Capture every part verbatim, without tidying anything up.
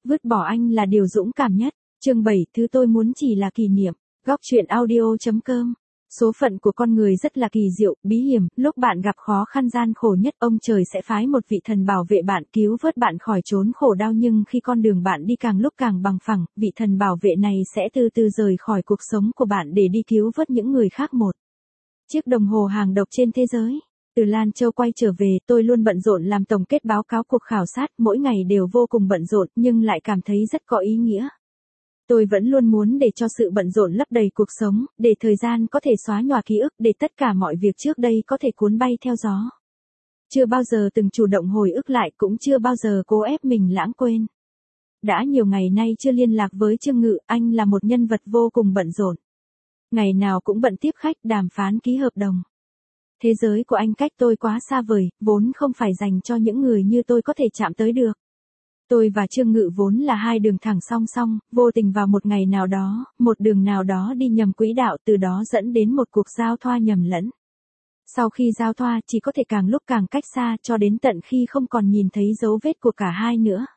Vứt bỏ anh là điều dũng cảm nhất. Chương bảy, thứ tôi muốn chỉ là kỷ niệm. Góc truyện audio.com. Số phận của con người rất là kỳ diệu, bí hiểm, lúc bạn gặp khó khăn gian khổ nhất, ông trời sẽ phái một vị thần bảo vệ bạn, cứu vớt bạn khỏi chốn khổ đau, nhưng khi con đường bạn đi càng lúc càng bằng phẳng, vị thần bảo vệ này sẽ từ từ rời khỏi cuộc sống của bạn để đi cứu vớt những người khác. Một chiếc đồng hồ hàng độc trên thế giới. Từ Lan Châu quay trở về, tôi luôn bận rộn làm tổng kết báo cáo cuộc khảo sát, mỗi ngày đều vô cùng bận rộn, nhưng lại cảm thấy rất có ý nghĩa. Tôi vẫn luôn muốn để cho sự bận rộn lấp đầy cuộc sống, để thời gian có thể xóa nhòa ký ức, để tất cả mọi việc trước đây có thể cuốn bay theo gió. Chưa bao giờ từng chủ động hồi ức lại, cũng chưa bao giờ cố ép mình lãng quên. Đã nhiều ngày nay chưa liên lạc với Trương Ngự, anh là một nhân vật vô cùng bận rộn. Ngày nào cũng bận tiếp khách, đàm phán, ký hợp đồng. Thế giới của anh cách tôi quá xa vời, vốn không phải dành cho những người như tôi có thể chạm tới được. Tôi và Trương Ngự vốn là hai đường thẳng song song, vô tình vào một ngày nào đó, một đường nào đó đi nhầm quỹ đạo, từ đó dẫn đến một cuộc giao thoa nhầm lẫn. Sau khi giao thoa, chỉ có thể càng lúc càng cách xa, cho đến tận khi không còn nhìn thấy dấu vết của cả hai nữa.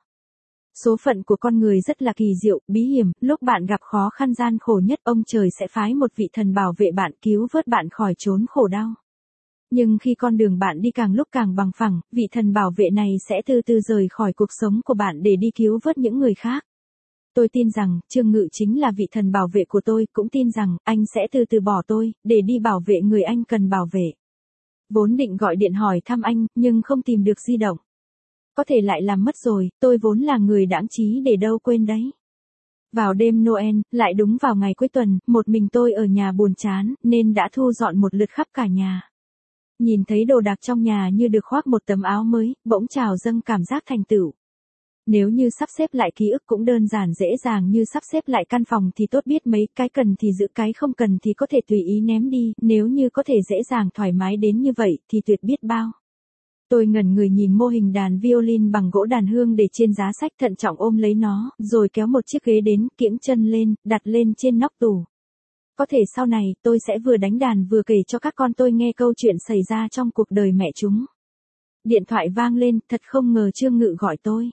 Số phận của con người rất là kỳ diệu, bí hiểm, lúc bạn gặp khó khăn gian khổ nhất, ông trời sẽ phái một vị thần bảo vệ bạn, cứu vớt bạn khỏi chốn khổ đau. Nhưng khi con đường bạn đi càng lúc càng bằng phẳng, vị thần bảo vệ này sẽ từ từ rời khỏi cuộc sống của bạn để đi cứu vớt những người khác. Tôi tin rằng, Trương Ngự chính là vị thần bảo vệ của tôi, cũng tin rằng, anh sẽ từ từ bỏ tôi, để đi bảo vệ người anh cần bảo vệ. Vốn định gọi điện hỏi thăm anh, nhưng không tìm được di động. Có thể lại làm mất rồi, tôi vốn là người đãng trí để đâu quên đấy. Vào đêm Noel, lại đúng vào ngày cuối tuần, một mình tôi ở nhà buồn chán, nên đã thu dọn một lượt khắp cả nhà. Nhìn thấy đồ đạc trong nhà như được khoác một tấm áo mới, bỗng trào dâng cảm giác thành tựu. Nếu như sắp xếp lại ký ức cũng đơn giản dễ dàng như sắp xếp lại căn phòng thì tốt biết mấy, cái cần thì giữ, cái không cần thì có thể tùy ý ném đi, nếu như có thể dễ dàng thoải mái đến như vậy thì tuyệt biết bao. Tôi ngẩn người nhìn mô hình đàn violin bằng gỗ đàn hương để trên giá sách, thận trọng ôm lấy nó, rồi kéo một chiếc ghế đến, kiễng chân lên, đặt lên trên nóc tủ. Có thể sau này, tôi sẽ vừa đánh đàn vừa kể cho các con tôi nghe câu chuyện xảy ra trong cuộc đời mẹ chúng. Điện thoại vang lên, thật không ngờ Trương Ngự gọi tôi.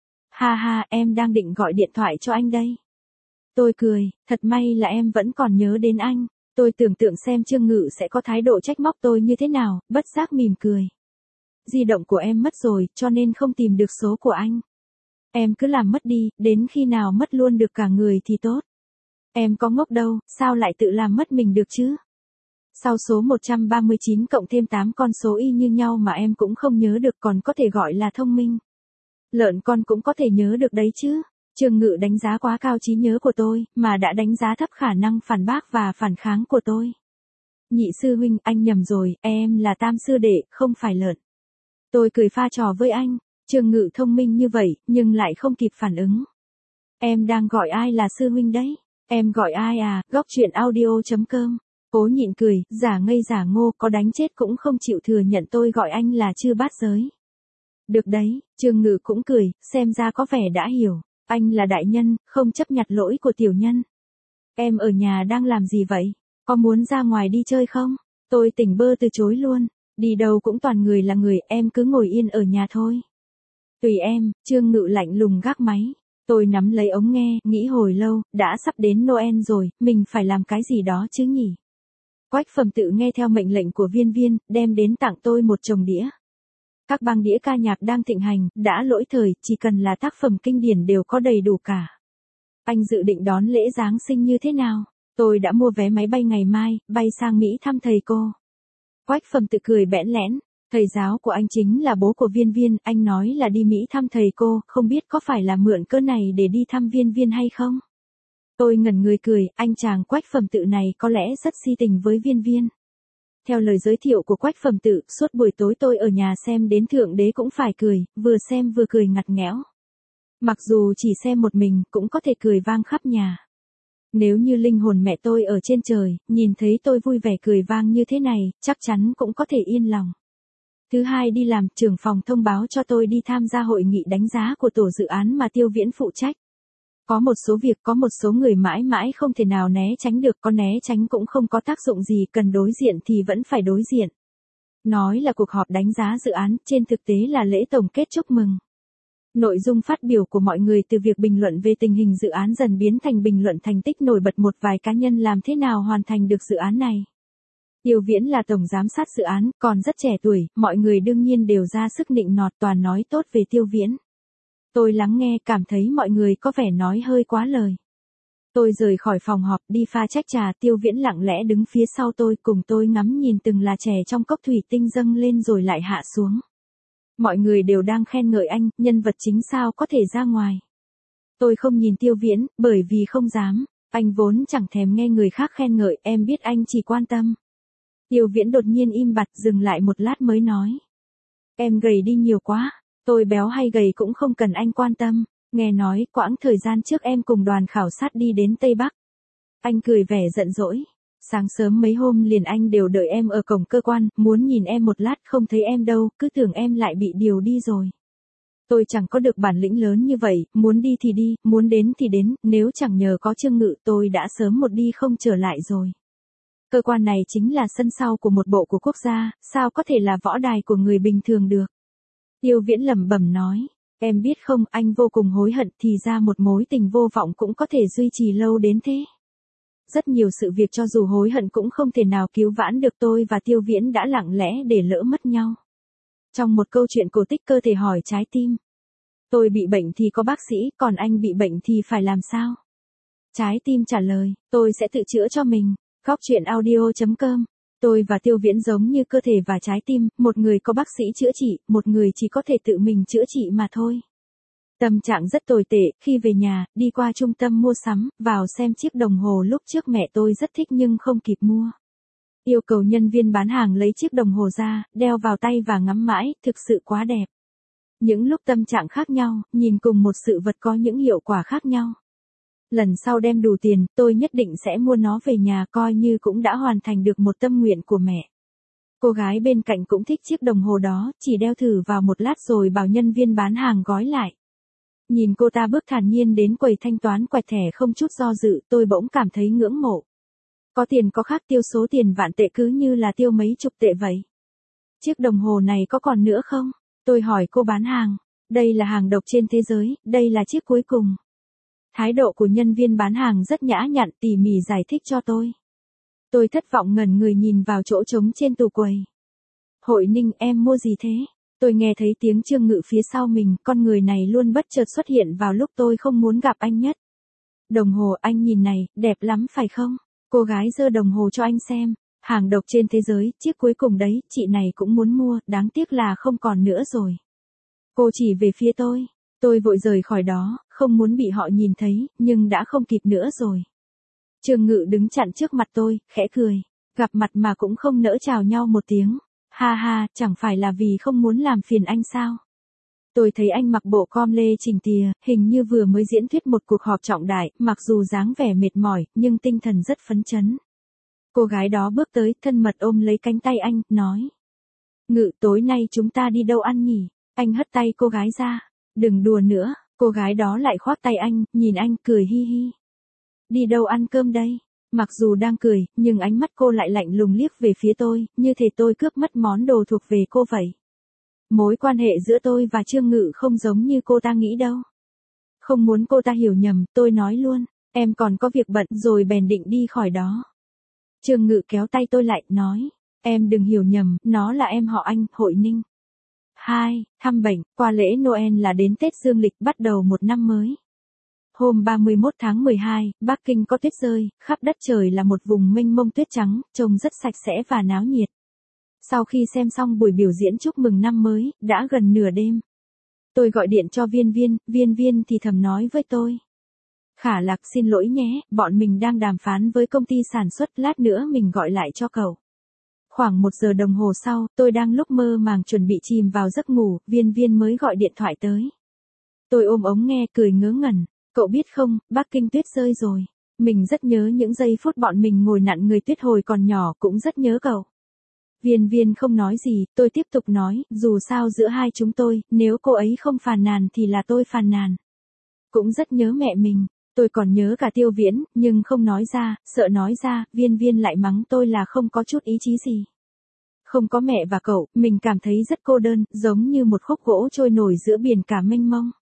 Ha ha, em đang định gọi điện thoại cho anh đây. Tôi cười, thật may là em vẫn còn nhớ đến anh. Tôi tưởng tượng xem Trương Ngự sẽ có thái độ trách móc tôi như thế nào, bất giác mỉm cười. Di động của em mất rồi, cho nên không tìm được số của anh. Em cứ làm mất đi, đến khi nào mất luôn được cả người thì tốt. Em có ngốc đâu, sao lại tự làm mất mình được chứ? Sau số một trăm ba mươi chín cộng thêm tám con số y như nhau mà em cũng không nhớ được, còn có thể gọi là thông minh. Lợn con cũng có thể nhớ được đấy chứ. Trương Ngự đánh giá quá cao trí nhớ của tôi, mà đã đánh giá thấp khả năng phản bác và phản kháng của tôi. Nhị sư huynh, anh nhầm rồi, em là tam sư đệ, không phải lợn. Tôi cười pha trò với anh. Trương Ngự thông minh như vậy, nhưng lại không kịp phản ứng. Em đang gọi ai là sư huynh đấy? Em gọi ai à? Góc truyện audio.com. Cố nhịn cười, giả ngây giả ngô, có đánh chết cũng không chịu thừa nhận tôi gọi anh là chư bát giới. Được đấy, Trương Ngự cũng cười, xem ra có vẻ đã hiểu. Anh là đại nhân, không chấp nhặt lỗi của tiểu nhân. Em ở nhà đang làm gì vậy? Có muốn ra ngoài đi chơi không? Tôi tỉnh bơ từ chối luôn. Đi đâu cũng toàn người là người, em cứ ngồi yên ở nhà thôi. Tùy em, Trương Ngự lạnh lùng gác máy. Tôi nắm lấy ống nghe, nghĩ hồi lâu, đã sắp đến Noel rồi, mình phải làm cái gì đó chứ nhỉ? Quách Phẩm Tự nghe theo mệnh lệnh của Viên Viên, đem đến tặng tôi một chồng đĩa. Các băng đĩa ca nhạc đang thịnh hành, đã lỗi thời, chỉ cần là tác phẩm kinh điển đều có đầy đủ cả. Anh dự định đón lễ Giáng sinh như thế nào? Tôi đã mua vé máy bay ngày mai, bay sang Mỹ thăm thầy cô. Quách Phẩm Tự cười bẽn lẽn. Thầy giáo của anh chính là bố của Viên Viên, anh nói là đi Mỹ thăm thầy cô, không biết có phải là mượn cớ này để đi thăm Viên Viên hay không? Tôi ngẩn người cười, anh chàng Quách Phẩm Tự này có lẽ rất si tình với Viên Viên. Theo lời giới thiệu của Quách Phẩm Tự, suốt buổi tối tôi ở nhà xem đến Thượng Đế cũng phải cười, vừa xem vừa cười ngặt nghẽo. Mặc dù chỉ xem một mình, cũng có thể cười vang khắp nhà. Nếu như linh hồn mẹ tôi ở trên trời, nhìn thấy tôi vui vẻ cười vang như thế này, chắc chắn cũng có thể yên lòng. Thứ hai đi làm, trưởng phòng thông báo cho tôi đi tham gia hội nghị đánh giá của tổ dự án mà Tiêu Viễn phụ trách. Có một số việc, có một số người mãi mãi không thể nào né tránh được, có né tránh cũng không có tác dụng gì, cần đối diện thì vẫn phải đối diện. Nói là cuộc họp đánh giá dự án, trên thực tế là lễ tổng kết chúc mừng. Nội dung phát biểu của mọi người từ việc bình luận về tình hình dự án dần biến thành bình luận thành tích nổi bật một vài cá nhân làm thế nào hoàn thành được dự án này. Tiêu Viễn là tổng giám sát dự án, còn rất trẻ tuổi, mọi người đương nhiên đều ra sức nịnh nọt toàn nói tốt về Tiêu Viễn. Tôi lắng nghe cảm thấy mọi người có vẻ nói hơi quá lời. Tôi rời khỏi phòng họp đi pha trách trà, Tiêu Viễn lặng lẽ đứng phía sau tôi cùng tôi ngắm nhìn từng là chè trong cốc thủy tinh dâng lên rồi lại hạ xuống. Mọi người đều đang khen ngợi anh, nhân vật chính sao có thể ra ngoài. Tôi không nhìn Tiêu Viễn, bởi vì không dám, anh vốn chẳng thèm nghe người khác khen ngợi, em biết anh chỉ quan tâm. Tiêu Viễn đột nhiên im bặt dừng lại một lát mới nói. Em gầy đi nhiều quá, tôi béo hay gầy cũng không cần anh quan tâm, nghe nói quãng thời gian trước em cùng đoàn khảo sát đi đến Tây Bắc. Anh cười vẻ giận dỗi. Sáng sớm mấy hôm liền anh đều đợi em ở cổng cơ quan, muốn nhìn em một lát không thấy em đâu, cứ tưởng em lại bị điều đi rồi. Tôi chẳng có được bản lĩnh lớn như vậy, muốn đi thì đi, muốn đến thì đến, nếu chẳng nhờ có Trương Ngự tôi đã sớm một đi không trở lại rồi. Cơ quan này chính là sân sau của một bộ của quốc gia, sao có thể là võ đài của người bình thường được. Tiêu Viễn lẩm bẩm nói, em biết không, anh vô cùng hối hận thì ra một mối tình vô vọng cũng có thể duy trì lâu đến thế. Rất nhiều sự việc cho dù hối hận cũng không thể nào cứu vãn được, tôi và Tiêu Viễn đã lặng lẽ để lỡ mất nhau. Trong một câu chuyện cổ tích cơ thể hỏi trái tim. Tôi bị bệnh thì có bác sĩ, còn anh bị bệnh thì phải làm sao? Trái tim trả lời, tôi sẽ tự chữa cho mình. Góc truyện audio chấm com. Tôi và Tiêu Viễn giống như cơ thể và trái tim, một người có bác sĩ chữa trị, một người chỉ có thể tự mình chữa trị mà thôi. Tâm trạng rất tồi tệ, khi về nhà, đi qua trung tâm mua sắm, vào xem chiếc đồng hồ lúc trước mẹ tôi rất thích nhưng không kịp mua. Yêu cầu nhân viên bán hàng lấy chiếc đồng hồ ra, đeo vào tay và ngắm mãi, thực sự quá đẹp. Những lúc tâm trạng khác nhau, nhìn cùng một sự vật có những hiệu quả khác nhau. Lần sau đem đủ tiền, tôi nhất định sẽ mua nó về nhà coi như cũng đã hoàn thành được một tâm nguyện của mẹ. Cô gái bên cạnh cũng thích chiếc đồng hồ đó, chỉ đeo thử vào một lát rồi bảo nhân viên bán hàng gói lại. Nhìn cô ta bước thản nhiên đến quầy thanh toán quẹt thẻ không chút do dự, tôi bỗng cảm thấy ngưỡng mộ. Có tiền có khác tiêu số tiền vạn tệ cứ như là tiêu mấy chục tệ vậy. Chiếc đồng hồ này có còn nữa không? Tôi hỏi cô bán hàng. Đây là hàng độc trên thế giới, đây là chiếc cuối cùng. Thái độ của nhân viên bán hàng rất nhã nhặn tỉ mỉ giải thích cho tôi. Tôi thất vọng ngẩn người nhìn vào chỗ trống trên tủ quầy. Hội Ninh, em mua gì thế? Tôi nghe thấy tiếng Trương Ngự phía sau mình, con người này luôn bất chợt xuất hiện vào lúc tôi không muốn gặp anh nhất. Đồng hồ anh nhìn này, đẹp lắm phải không? Cô gái giơ đồng hồ cho anh xem. Hàng độc trên thế giới, chiếc cuối cùng đấy, chị này cũng muốn mua, đáng tiếc là không còn nữa rồi. Cô chỉ về phía tôi. Tôi vội rời khỏi đó, không muốn bị họ nhìn thấy, nhưng đã không kịp nữa rồi. Trương Ngự đứng chặn trước mặt tôi, khẽ cười. Gặp mặt mà cũng không nỡ chào nhau một tiếng. Ha ha, chẳng phải là vì không muốn làm phiền anh sao? Tôi thấy anh mặc bộ com lê chỉnh tìa, hình như vừa mới diễn thuyết một cuộc họp trọng đại, mặc dù dáng vẻ mệt mỏi, nhưng tinh thần rất phấn chấn. Cô gái đó bước tới, thân mật ôm lấy cánh tay anh, nói. Ngự, tối nay chúng ta đi đâu ăn nhỉ? Anh hất tay cô gái ra. Đừng đùa nữa, cô gái đó lại khoác tay anh, nhìn anh, cười hi hi. Đi đâu ăn cơm đây? Mặc dù đang cười, nhưng ánh mắt cô lại lạnh lùng liếc về phía tôi, như thể tôi cướp mất món đồ thuộc về cô vậy. Mối quan hệ giữa tôi và Trương Ngự không giống như cô ta nghĩ đâu. Không muốn cô ta hiểu nhầm, tôi nói luôn, em còn có việc bận rồi bèn định đi khỏi đó. Trương Ngự kéo tay tôi lại, nói, em đừng hiểu nhầm, nó là em họ anh, Hội Ninh. Hai, thăm bệnh, qua lễ Noel là đến Tết Dương lịch bắt đầu một năm mới. Hôm ba mươi mốt tháng mười hai, Bắc Kinh có tuyết rơi, khắp đất trời là một vùng mênh mông tuyết trắng, trông rất sạch sẽ và náo nhiệt. Sau khi xem xong buổi biểu diễn chúc mừng năm mới, đã gần nửa đêm. Tôi gọi điện cho Viên Viên, Viên Viên thì thầm nói với tôi. Khả Lạc, xin lỗi nhé, bọn mình đang đàm phán với công ty sản xuất, lát nữa mình gọi lại cho cậu. Khoảng một giờ đồng hồ sau, tôi đang lúc mơ màng chuẩn bị chìm vào giấc ngủ, Viên Viên mới gọi điện thoại tới. Tôi ôm ống nghe cười ngớ ngẩn, cậu biết không, Bắc Kinh tuyết rơi rồi. Mình rất nhớ những giây phút bọn mình ngồi nặn người tuyết hồi còn nhỏ, cũng rất nhớ cậu. Viên Viên không nói gì, tôi tiếp tục nói, dù sao giữa hai chúng tôi, nếu cô ấy không phàn nàn thì là tôi phàn nàn. Cũng rất nhớ mẹ mình, tôi còn nhớ cả Tiêu Viễn, nhưng không nói ra, sợ nói ra, Viên Viên lại mắng tôi là không có chút ý chí gì. Không có mẹ và cậu, mình cảm thấy rất cô đơn, giống như một khúc gỗ trôi nổi giữa biển cả mênh mông.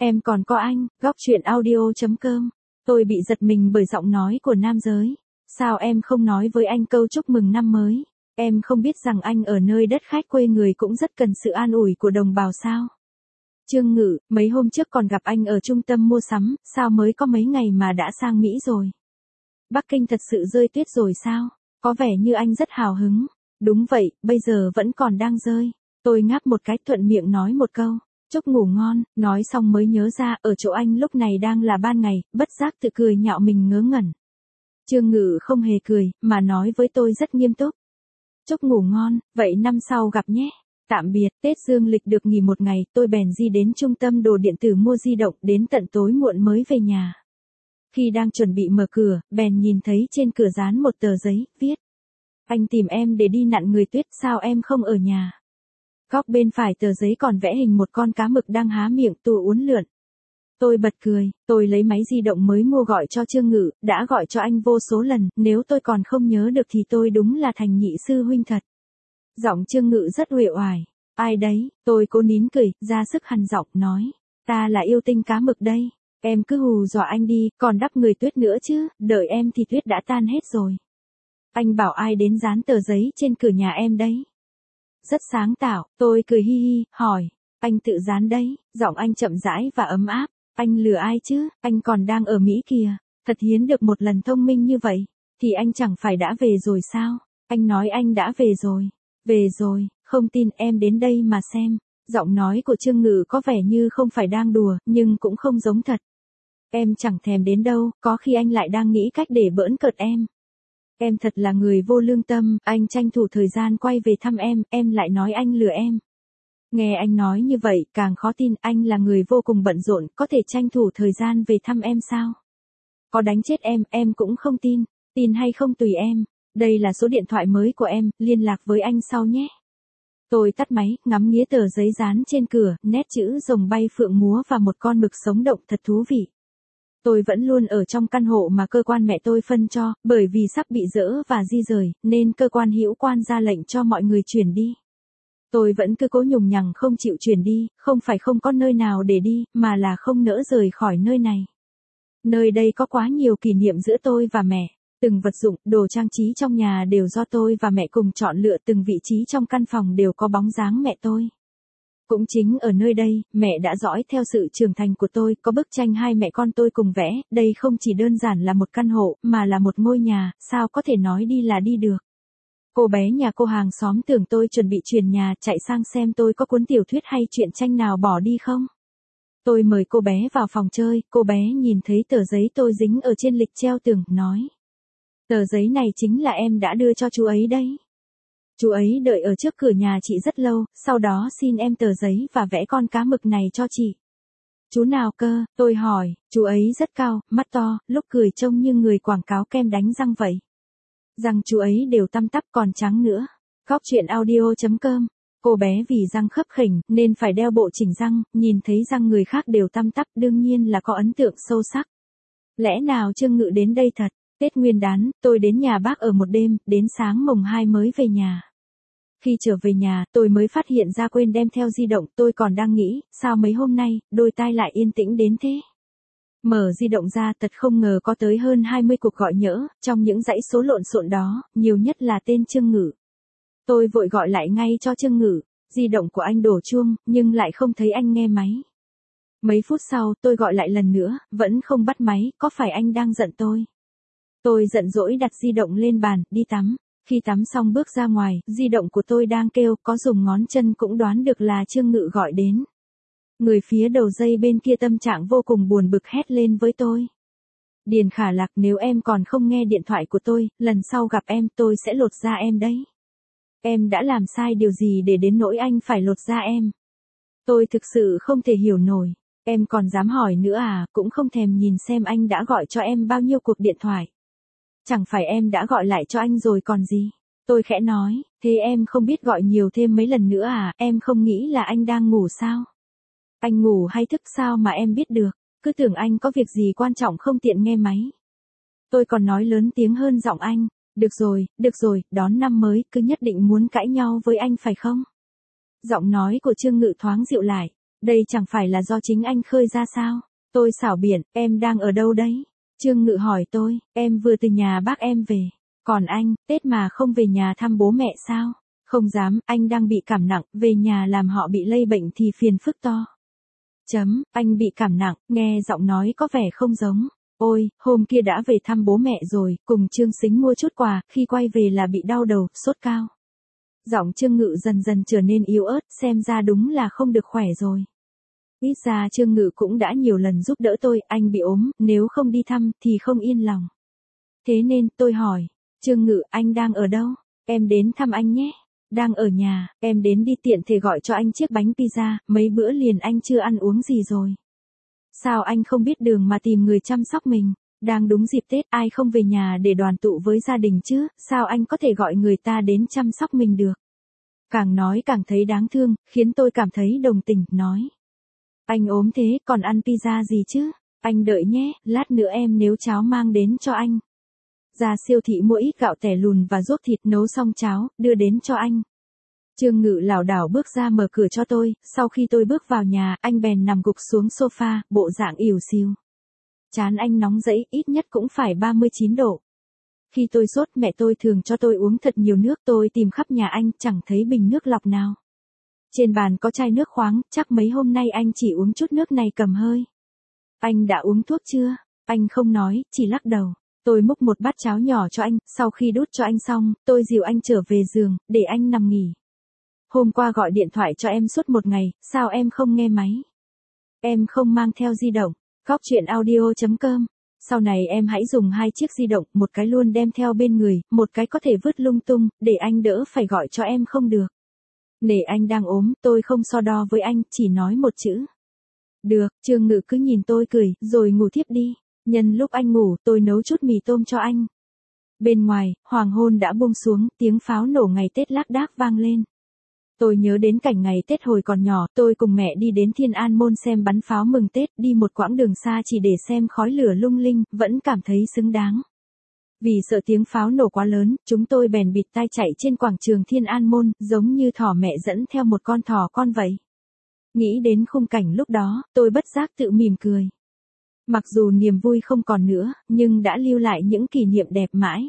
Em còn có anh, góc chuyện audio.com. Tôi bị giật mình bởi giọng nói của nam giới. Sao em không nói với anh câu chúc mừng năm mới? Em không biết rằng anh ở nơi đất khách quê người cũng rất cần sự an ủi của đồng bào sao? Trương Ngự, mấy hôm trước còn gặp anh ở trung tâm mua sắm, sao mới có mấy ngày mà đã sang Mỹ rồi? Bắc Kinh thật sự rơi tuyết rồi sao? Có vẻ như anh rất hào hứng. Đúng vậy, bây giờ vẫn còn đang rơi. Tôi ngáp một cái thuận miệng nói một câu. Chúc ngủ ngon, nói xong mới nhớ ra ở chỗ anh lúc này đang là ban ngày, bất giác tự cười nhạo mình ngớ ngẩn. Trương Ngự không hề cười, mà nói với tôi rất nghiêm túc. Chúc ngủ ngon, vậy năm sau gặp nhé. Tạm biệt, Tết dương lịch được nghỉ một ngày, tôi bèn di đến trung tâm đồ điện tử mua di động, đến tận tối muộn mới về nhà. Khi đang chuẩn bị mở cửa, bèn nhìn thấy trên cửa dán một tờ giấy, viết. Anh tìm em để đi nặn người tuyết, sao em không ở nhà? Góc bên phải tờ giấy còn vẽ hình một con cá mực đang há miệng tù uốn lượn. Tôi bật cười, tôi lấy máy di động mới mua gọi cho Trương Ngự, đã gọi cho anh vô số lần, nếu tôi còn không nhớ được thì tôi đúng là thành nhị sư huynh thật. Giọng Trương Ngự rất uể oải. Ai đấy? Tôi cố nín cười, ra sức hằn giọng nói. Ta là yêu tinh cá mực đây. Em cứ hù dọa anh đi, còn đắp người tuyết nữa chứ, đợi em thì tuyết đã tan hết rồi. Anh bảo ai đến dán tờ giấy trên cửa nhà em đấy? Rất sáng tạo, tôi cười hi hi, hỏi. Anh tự dán đấy, giọng anh chậm rãi và ấm áp. Anh lừa ai chứ, anh còn đang ở Mỹ kìa. Thật hiếm được một lần thông minh như vậy. Thì anh chẳng phải đã về rồi sao? Anh nói anh đã về rồi. Về rồi, không tin em đến đây mà xem. Giọng nói của Trương Ngự có vẻ như không phải đang đùa, nhưng cũng không giống thật. Em chẳng thèm đến đâu, có khi anh lại đang nghĩ cách để bỡn cợt em. Em thật là người vô lương tâm, anh tranh thủ thời gian quay về thăm em, em lại nói anh lừa em. Nghe anh nói như vậy, càng khó tin, anh là người vô cùng bận rộn, có thể tranh thủ thời gian về thăm em sao? Có đánh chết em, em cũng không tin, tin hay không tùy em. Đây là số điện thoại mới của em, liên lạc với anh sau nhé. Tôi tắt máy, ngắm nghía tờ giấy dán trên cửa, nét chữ rồng bay phượng múa và một con mực sống động thật thú vị. Tôi vẫn luôn ở trong căn hộ mà cơ quan mẹ tôi phân cho, bởi vì sắp bị dỡ và di rời, nên cơ quan hữu quan ra lệnh cho mọi người chuyển đi. Tôi vẫn cứ cố nhùng nhằng không chịu chuyển đi, không phải không có nơi nào để đi, mà là không nỡ rời khỏi nơi này. Nơi đây có quá nhiều kỷ niệm giữa tôi và mẹ. Từng vật dụng, đồ trang trí trong nhà đều do tôi và mẹ cùng chọn lựa, từng vị trí trong căn phòng đều có bóng dáng mẹ tôi. Cũng chính ở nơi đây, mẹ đã dõi theo sự trưởng thành của tôi, có bức tranh hai mẹ con tôi cùng vẽ, đây không chỉ đơn giản là một căn hộ, mà là một ngôi nhà, sao có thể nói đi là đi được. Cô bé nhà cô hàng xóm tưởng tôi chuẩn bị chuyển nhà, chạy sang xem tôi có cuốn tiểu thuyết hay truyện tranh nào bỏ đi không. Tôi mời cô bé vào phòng chơi, cô bé nhìn thấy tờ giấy tôi dính ở trên lịch treo tường, nói. Tờ giấy này chính là em đã đưa cho chú ấy đấy. Chú ấy đợi ở trước cửa nhà chị rất lâu, sau đó xin em tờ giấy và vẽ con cá mực này cho chị. Chú nào cơ, tôi hỏi, chú ấy rất cao, mắt to, lúc cười trông như người quảng cáo kem đánh răng vậy. Răng chú ấy đều tăm tắp còn trắng nữa. Góc chuyện audio.com. Cô bé vì răng khớp khểnh nên phải đeo bộ chỉnh răng, nhìn thấy răng người khác đều tăm tắp đương nhiên là có ấn tượng sâu sắc. Lẽ nào Trương Ngự đến đây thật? Tết Nguyên đán, tôi đến nhà bác ở một đêm, đến sáng mùng hai mới về nhà. Khi trở về nhà, tôi mới phát hiện ra quên đem theo di động, tôi còn đang nghĩ, sao mấy hôm nay, đôi tai lại yên tĩnh đến thế. Mở di động ra, thật không ngờ có tới hơn hai mươi cuộc gọi nhỡ, trong những dãy số lộn xộn đó, nhiều nhất là tên Trương Ngự. Tôi vội gọi lại ngay cho Trương Ngự, di động của anh đổ chuông, nhưng lại không thấy anh nghe máy. Mấy phút sau, tôi gọi lại lần nữa, vẫn không bắt máy, có phải anh đang giận tôi? Tôi giận dỗi đặt di động lên bàn, đi tắm. Khi tắm xong bước ra ngoài, di động của tôi đang kêu, có dùng ngón chân cũng đoán được là Trương Ngự gọi đến. Người phía đầu dây bên kia tâm trạng vô cùng buồn bực hét lên với tôi. Điền Khả Lạc, nếu em còn không nghe điện thoại của tôi, lần sau gặp em tôi sẽ lột da em đấy. Em đã làm sai điều gì để đến nỗi anh phải lột da em? Tôi thực sự không thể hiểu nổi. Em còn dám hỏi nữa à, cũng không thèm nhìn xem anh đã gọi cho em bao nhiêu cuộc điện thoại. Chẳng phải em đã gọi lại cho anh rồi còn gì. Tôi khẽ nói, thế em không biết gọi nhiều thêm mấy lần nữa à, em không nghĩ là anh đang ngủ sao? Anh ngủ hay thức sao mà em biết được, cứ tưởng anh có việc gì quan trọng không tiện nghe máy. Tôi còn nói lớn tiếng hơn giọng anh, được rồi, được rồi, đón năm mới, cứ nhất định muốn cãi nhau với anh phải không? Giọng nói của Trương Ngự thoáng dịu lại, Đây chẳng phải là do chính anh khơi ra sao? Tôi xảo biện, em đang ở đâu đấy? Trương Ngự hỏi tôi, em vừa từ nhà bác em về. Còn anh, Tết mà không về nhà thăm bố mẹ sao? Không dám, anh đang bị cảm nặng, về nhà làm họ bị lây bệnh thì phiền phức to. Chấm, anh bị cảm nặng, nghe giọng nói có vẻ không giống. Ôi, hôm kia đã về thăm bố mẹ rồi, cùng Trương Sính mua chút quà, khi quay về là bị đau đầu, sốt cao. Giọng Trương Ngự dần dần trở nên yếu ớt, xem ra đúng là không được khỏe rồi. Ít ra Trương Ngự cũng đã nhiều lần giúp đỡ tôi, anh bị ốm, nếu không đi thăm thì không yên lòng. Thế nên tôi hỏi, Trương Ngự anh đang ở đâu? Em đến thăm anh nhé. Đang ở nhà, em đến đi tiện thể gọi cho anh chiếc bánh pizza, mấy bữa liền anh chưa ăn uống gì rồi. Sao anh không biết đường mà tìm người chăm sóc mình? Đang đúng dịp Tết, ai không về nhà để đoàn tụ với gia đình chứ, sao anh có thể gọi người ta đến chăm sóc mình được? Càng nói càng thấy đáng thương, khiến tôi cảm thấy đồng tình, nói. Anh ốm thế, còn ăn pizza gì chứ? Anh đợi nhé, lát nữa em nấu cháo mang đến cho anh. Ra siêu thị mua ít gạo tẻ lùn và ruốc thịt, nấu xong cháo, đưa đến cho anh. Trương Ngự lảo đảo bước ra mở cửa cho tôi, sau khi tôi bước vào nhà, anh bèn nằm gục xuống sofa, bộ dạng ỉu xìu. Trán anh nóng rẫy, ít nhất cũng phải ba mươi chín độ. Khi tôi sốt, mẹ tôi thường cho tôi uống thật nhiều nước, tôi tìm khắp nhà anh, chẳng thấy bình nước lọc nào. Trên bàn có chai nước khoáng, chắc mấy hôm nay anh chỉ uống chút nước này cầm hơi. Anh đã uống thuốc chưa? Anh không nói, chỉ lắc đầu. Tôi múc một bát cháo nhỏ cho anh, sau khi đút cho anh xong, tôi dìu anh trở về giường, để anh nằm nghỉ. Hôm qua gọi điện thoại cho em suốt một ngày, sao em không nghe máy? Em không mang theo di động. Góc truyện audio chấm com. Sau này em hãy dùng hai chiếc di động, một cái luôn đem theo bên người, một cái có thể vứt lung tung, để anh đỡ phải gọi cho em không được. Nể anh đang ốm, tôi không so đo với anh, chỉ nói một chữ. Được, Trương Ngự cứ nhìn tôi cười, rồi ngủ thiếp đi. Nhân lúc anh ngủ, tôi nấu chút mì tôm cho anh. Bên ngoài, hoàng hôn đã buông xuống, tiếng pháo nổ ngày Tết lác đác vang lên. Tôi nhớ đến cảnh ngày Tết hồi còn nhỏ, tôi cùng mẹ đi đến Thiên An Môn xem bắn pháo mừng Tết, đi một quãng đường xa chỉ để xem khói lửa lung linh, vẫn cảm thấy xứng đáng. Vì sợ tiếng pháo nổ quá lớn, chúng tôi bèn bịt tai chạy trên quảng trường Thiên An Môn, giống như thỏ mẹ dẫn theo một con thỏ con vậy. Nghĩ đến khung cảnh lúc đó, tôi bất giác tự mỉm cười. Mặc dù niềm vui không còn nữa, nhưng đã lưu lại những kỷ niệm đẹp mãi.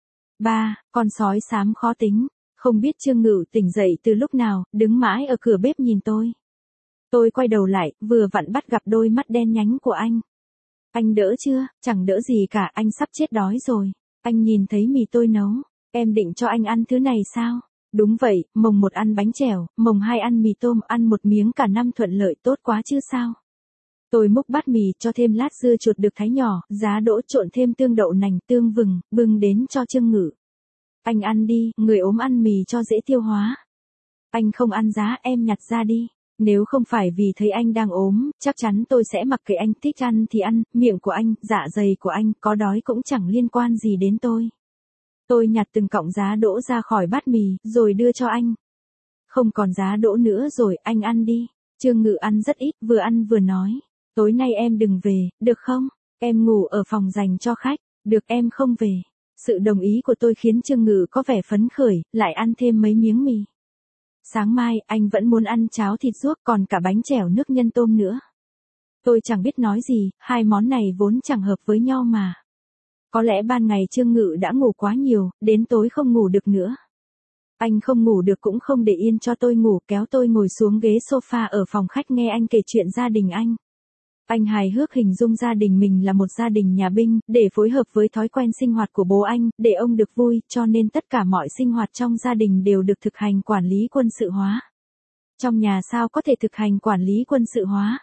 ba. Con sói xám khó tính. Không biết Trương Ngự tỉnh dậy từ lúc nào, đứng mãi ở cửa bếp nhìn tôi. Tôi quay đầu lại, vừa vặn bắt gặp đôi mắt đen nhánh của anh. Anh đỡ chưa? Chẳng đỡ gì cả, anh sắp chết đói rồi. Anh nhìn thấy mì tôi nấu. Em định cho anh ăn thứ này sao? Đúng vậy, mồng một ăn bánh chèo, mồng hai ăn mì tôm, ăn một miếng cả năm thuận lợi, tốt quá chứ sao? Tôi múc bát mì, cho thêm lát dưa chuột được thái nhỏ, giá đỗ trộn thêm tương đậu nành, tương vừng, bưng đến cho Trương Ngự. Anh ăn đi, người ốm ăn mì cho dễ tiêu hóa. Anh không ăn giá, em nhặt ra đi. Nếu không phải vì thấy anh đang ốm, chắc chắn tôi sẽ mặc kệ anh, thích ăn thì ăn, miệng của anh, dạ dày của anh, có đói cũng chẳng liên quan gì đến tôi. Tôi nhặt từng cọng giá đỗ ra khỏi bát mì, rồi đưa cho anh. Không còn giá đỗ nữa rồi, anh ăn đi. Trương Ngự ăn rất ít, vừa ăn vừa nói. Tối nay em đừng về, được không? Em ngủ ở phòng dành cho khách, được em không về. Sự đồng ý của tôi khiến Trương Ngự có vẻ phấn khởi, lại ăn thêm mấy miếng mì. Sáng mai, anh vẫn muốn ăn cháo thịt ruốc, còn cả bánh chèo nước nhân tôm nữa. Tôi chẳng biết nói gì, hai món này vốn chẳng hợp với nhau mà. Có lẽ ban ngày Trương Ngự đã ngủ quá nhiều, đến tối không ngủ được nữa. Anh không ngủ được cũng không để yên cho tôi ngủ, kéo tôi ngồi xuống ghế sofa ở phòng khách nghe anh kể chuyện gia đình anh. Anh hài hước hình dung gia đình mình là một gia đình nhà binh, để phối hợp với thói quen sinh hoạt của bố anh, để ông được vui, cho nên tất cả mọi sinh hoạt trong gia đình đều được thực hành quản lý quân sự hóa. Trong nhà sao có thể thực hành quản lý quân sự hóa?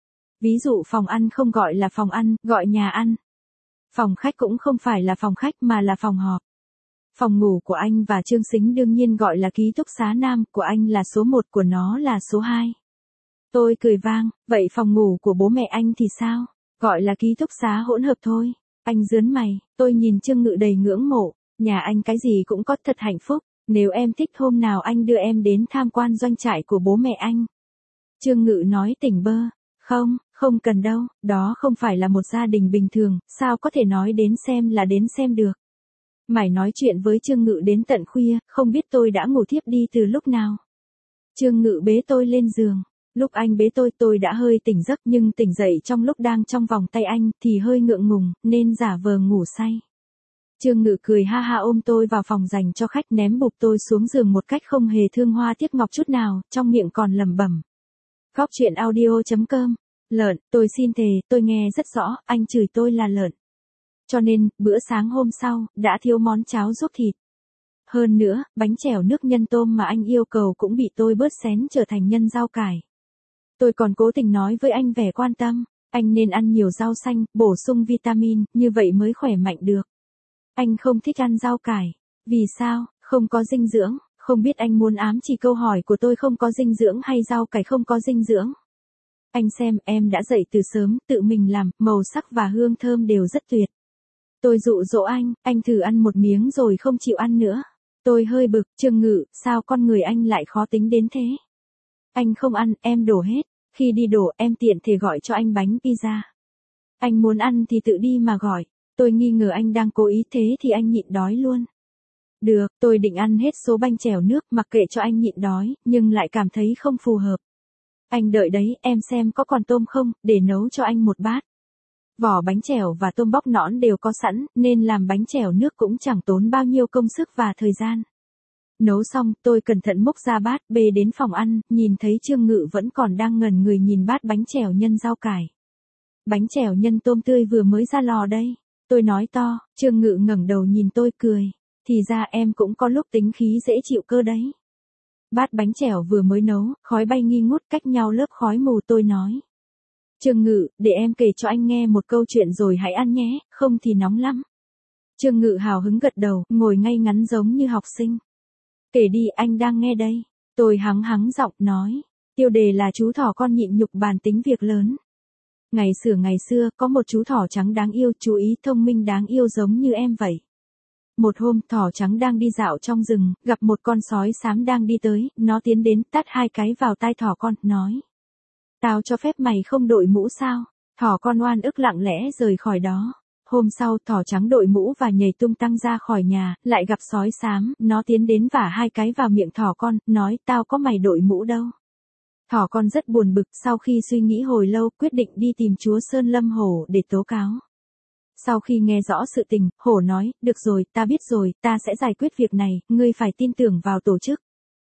Ví dụ phòng ăn không gọi là phòng ăn, gọi nhà ăn. Phòng khách cũng không phải là phòng khách mà là phòng họp. Phòng ngủ của anh và Trương Sính đương nhiên gọi là ký túc xá nam, của anh là số một, của nó là số hai. Tôi cười vang, vậy phòng ngủ của bố mẹ anh thì sao? Gọi là ký túc xá hỗn hợp thôi. Anh rướn mày, tôi nhìn Trương Ngự đầy ngưỡng mộ, nhà anh cái gì cũng có, thật hạnh phúc, nếu em thích hôm nào anh đưa em đến tham quan doanh trại của bố mẹ anh. Trương Ngự nói tỉnh bơ, không, không cần đâu, đó không phải là một gia đình bình thường, sao có thể nói đến xem là đến xem được. Mải nói chuyện với Trương Ngự đến tận khuya, không biết tôi đã ngủ thiếp đi từ lúc nào. Trương Ngự bế tôi lên giường. Lúc anh bế tôi tôi đã hơi tỉnh giấc nhưng tỉnh dậy trong lúc đang trong vòng tay anh thì hơi ngượng ngùng nên giả vờ ngủ say. Trương Ngự cười ha ha ôm tôi vào phòng dành cho khách ném bụp tôi xuống giường một cách không hề thương hoa tiếc ngọc chút nào, trong miệng còn lẩm bẩm. Góc truyện audio chấm com. Lợn, tôi xin thề, tôi nghe rất rõ, anh chửi tôi là lợn. Cho nên, bữa sáng hôm sau, đã thiếu món cháo ruốc thịt. Hơn nữa, bánh chèo nước nhân tôm mà anh yêu cầu cũng bị tôi bớt xén trở thành nhân rau cải. Tôi còn cố tình nói với anh vẻ quan tâm, anh nên ăn nhiều rau xanh, bổ sung vitamin, như vậy mới khỏe mạnh được. Anh không thích ăn rau cải. Vì sao? Không có dinh dưỡng. Không biết anh muốn ám chỉ câu hỏi của tôi không có dinh dưỡng hay rau cải không có dinh dưỡng. Anh xem em đã dậy từ sớm, tự mình làm, màu sắc và hương thơm đều rất tuyệt. Tôi dụ dỗ anh, anh thử ăn một miếng rồi không chịu ăn nữa. Tôi hơi bực, Trương Ngự, sao con người anh lại khó tính đến thế? Anh không ăn, em đổ hết. Khi đi đổ em tiện thể gọi cho anh bánh pizza. Anh muốn ăn thì tự đi mà gọi. Tôi nghi ngờ anh đang cố ý thế thì anh nhịn đói luôn. Được, tôi định ăn hết số bánh chèo nước mặc kệ cho anh nhịn đói, nhưng lại cảm thấy không phù hợp. Anh đợi đấy, em xem có còn tôm không, để nấu cho anh một bát. Vỏ bánh chèo và tôm bóc nõn đều có sẵn, nên làm bánh chèo nước cũng chẳng tốn bao nhiêu công sức và thời gian. Nấu xong, tôi cẩn thận múc ra bát, bê đến phòng ăn, nhìn thấy Trương Ngự vẫn còn đang ngẩn người nhìn bát bánh chèo nhân rau cải. Bánh chèo nhân tôm tươi vừa mới ra lò đây. Tôi nói to, Trương Ngự ngẩng đầu nhìn tôi cười. Thì ra em cũng có lúc tính khí dễ chịu cơ đấy. Bát bánh chèo vừa mới nấu, khói bay nghi ngút cách nhau lớp khói mù tôi nói. Trương Ngự, để em kể cho anh nghe một câu chuyện rồi hãy ăn nhé, không thì nóng lắm. Trương Ngự hào hứng gật đầu, ngồi ngay ngắn giống như học sinh. Kể đi, anh đang nghe đây. Tôi hắng hắng giọng nói. Tiêu đề là chú thỏ con nhịn nhục bàn tính việc lớn. Ngày xưa ngày xưa, có một chú thỏ trắng đáng yêu, chú ý thông minh đáng yêu giống như em vậy. Một hôm, thỏ trắng đang đi dạo trong rừng, gặp một con sói xám đang đi tới, nó tiến đến, tát hai cái vào tai thỏ con, nói. Tao cho phép mày không đội mũ sao? Thỏ con oan ức lặng lẽ rời khỏi đó. Hôm sau, thỏ trắng đội mũ và nhảy tung tăng ra khỏi nhà, lại gặp sói xám, nó tiến đến vả hai cái vào miệng thỏ con, nói, tao có mày đội mũ đâu. Thỏ con rất buồn bực, sau khi suy nghĩ hồi lâu, quyết định đi tìm chúa Sơn Lâm Hổ để tố cáo. Sau khi nghe rõ sự tình, hổ nói, được rồi, ta biết rồi, ta sẽ giải quyết việc này, ngươi phải tin tưởng vào tổ chức.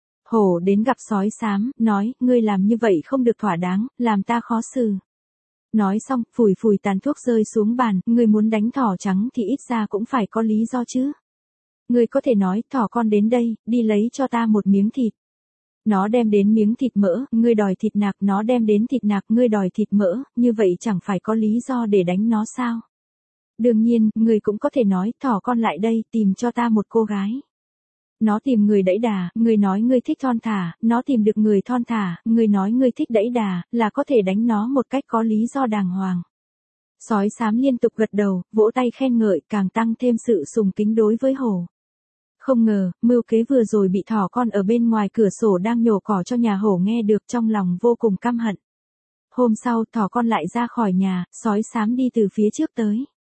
Hổ đến gặp sói xám, nói, ngươi làm như vậy không được thỏa đáng, làm ta khó xử. Nói xong, phủi phủi tàn thuốc rơi xuống bàn, ngươi muốn đánh thỏ trắng thì ít ra cũng phải có lý do chứ. Ngươi có thể nói, thỏ con đến đây, đi lấy cho ta một miếng thịt. Nó đem đến miếng thịt mỡ, ngươi đòi thịt nạc, nó đem đến thịt nạc, ngươi đòi thịt mỡ, như vậy chẳng phải có lý do để đánh nó sao? Đương nhiên, ngươi cũng có thể nói, thỏ con lại đây, tìm cho ta một cô gái. Nó tìm người đẫy đà, ngươi nói ngươi thích thon thả, nó tìm được người thon thả, ngươi nói ngươi thích đẫy đà, là có thể đánh nó một cách có lý do đàng hoàng. Sói xám liên tục gật đầu, vỗ tay khen ngợi, càng tăng thêm sự sùng kính đối với hổ. Không ngờ, mưu kế vừa rồi bị thỏ con ở bên ngoài cửa sổ đang nhổ cỏ cho nhà hổ nghe được, trong lòng vô cùng căm hận. Hôm sau, thỏ con lại ra khỏi nhà, sói xám đi từ phía trước tới.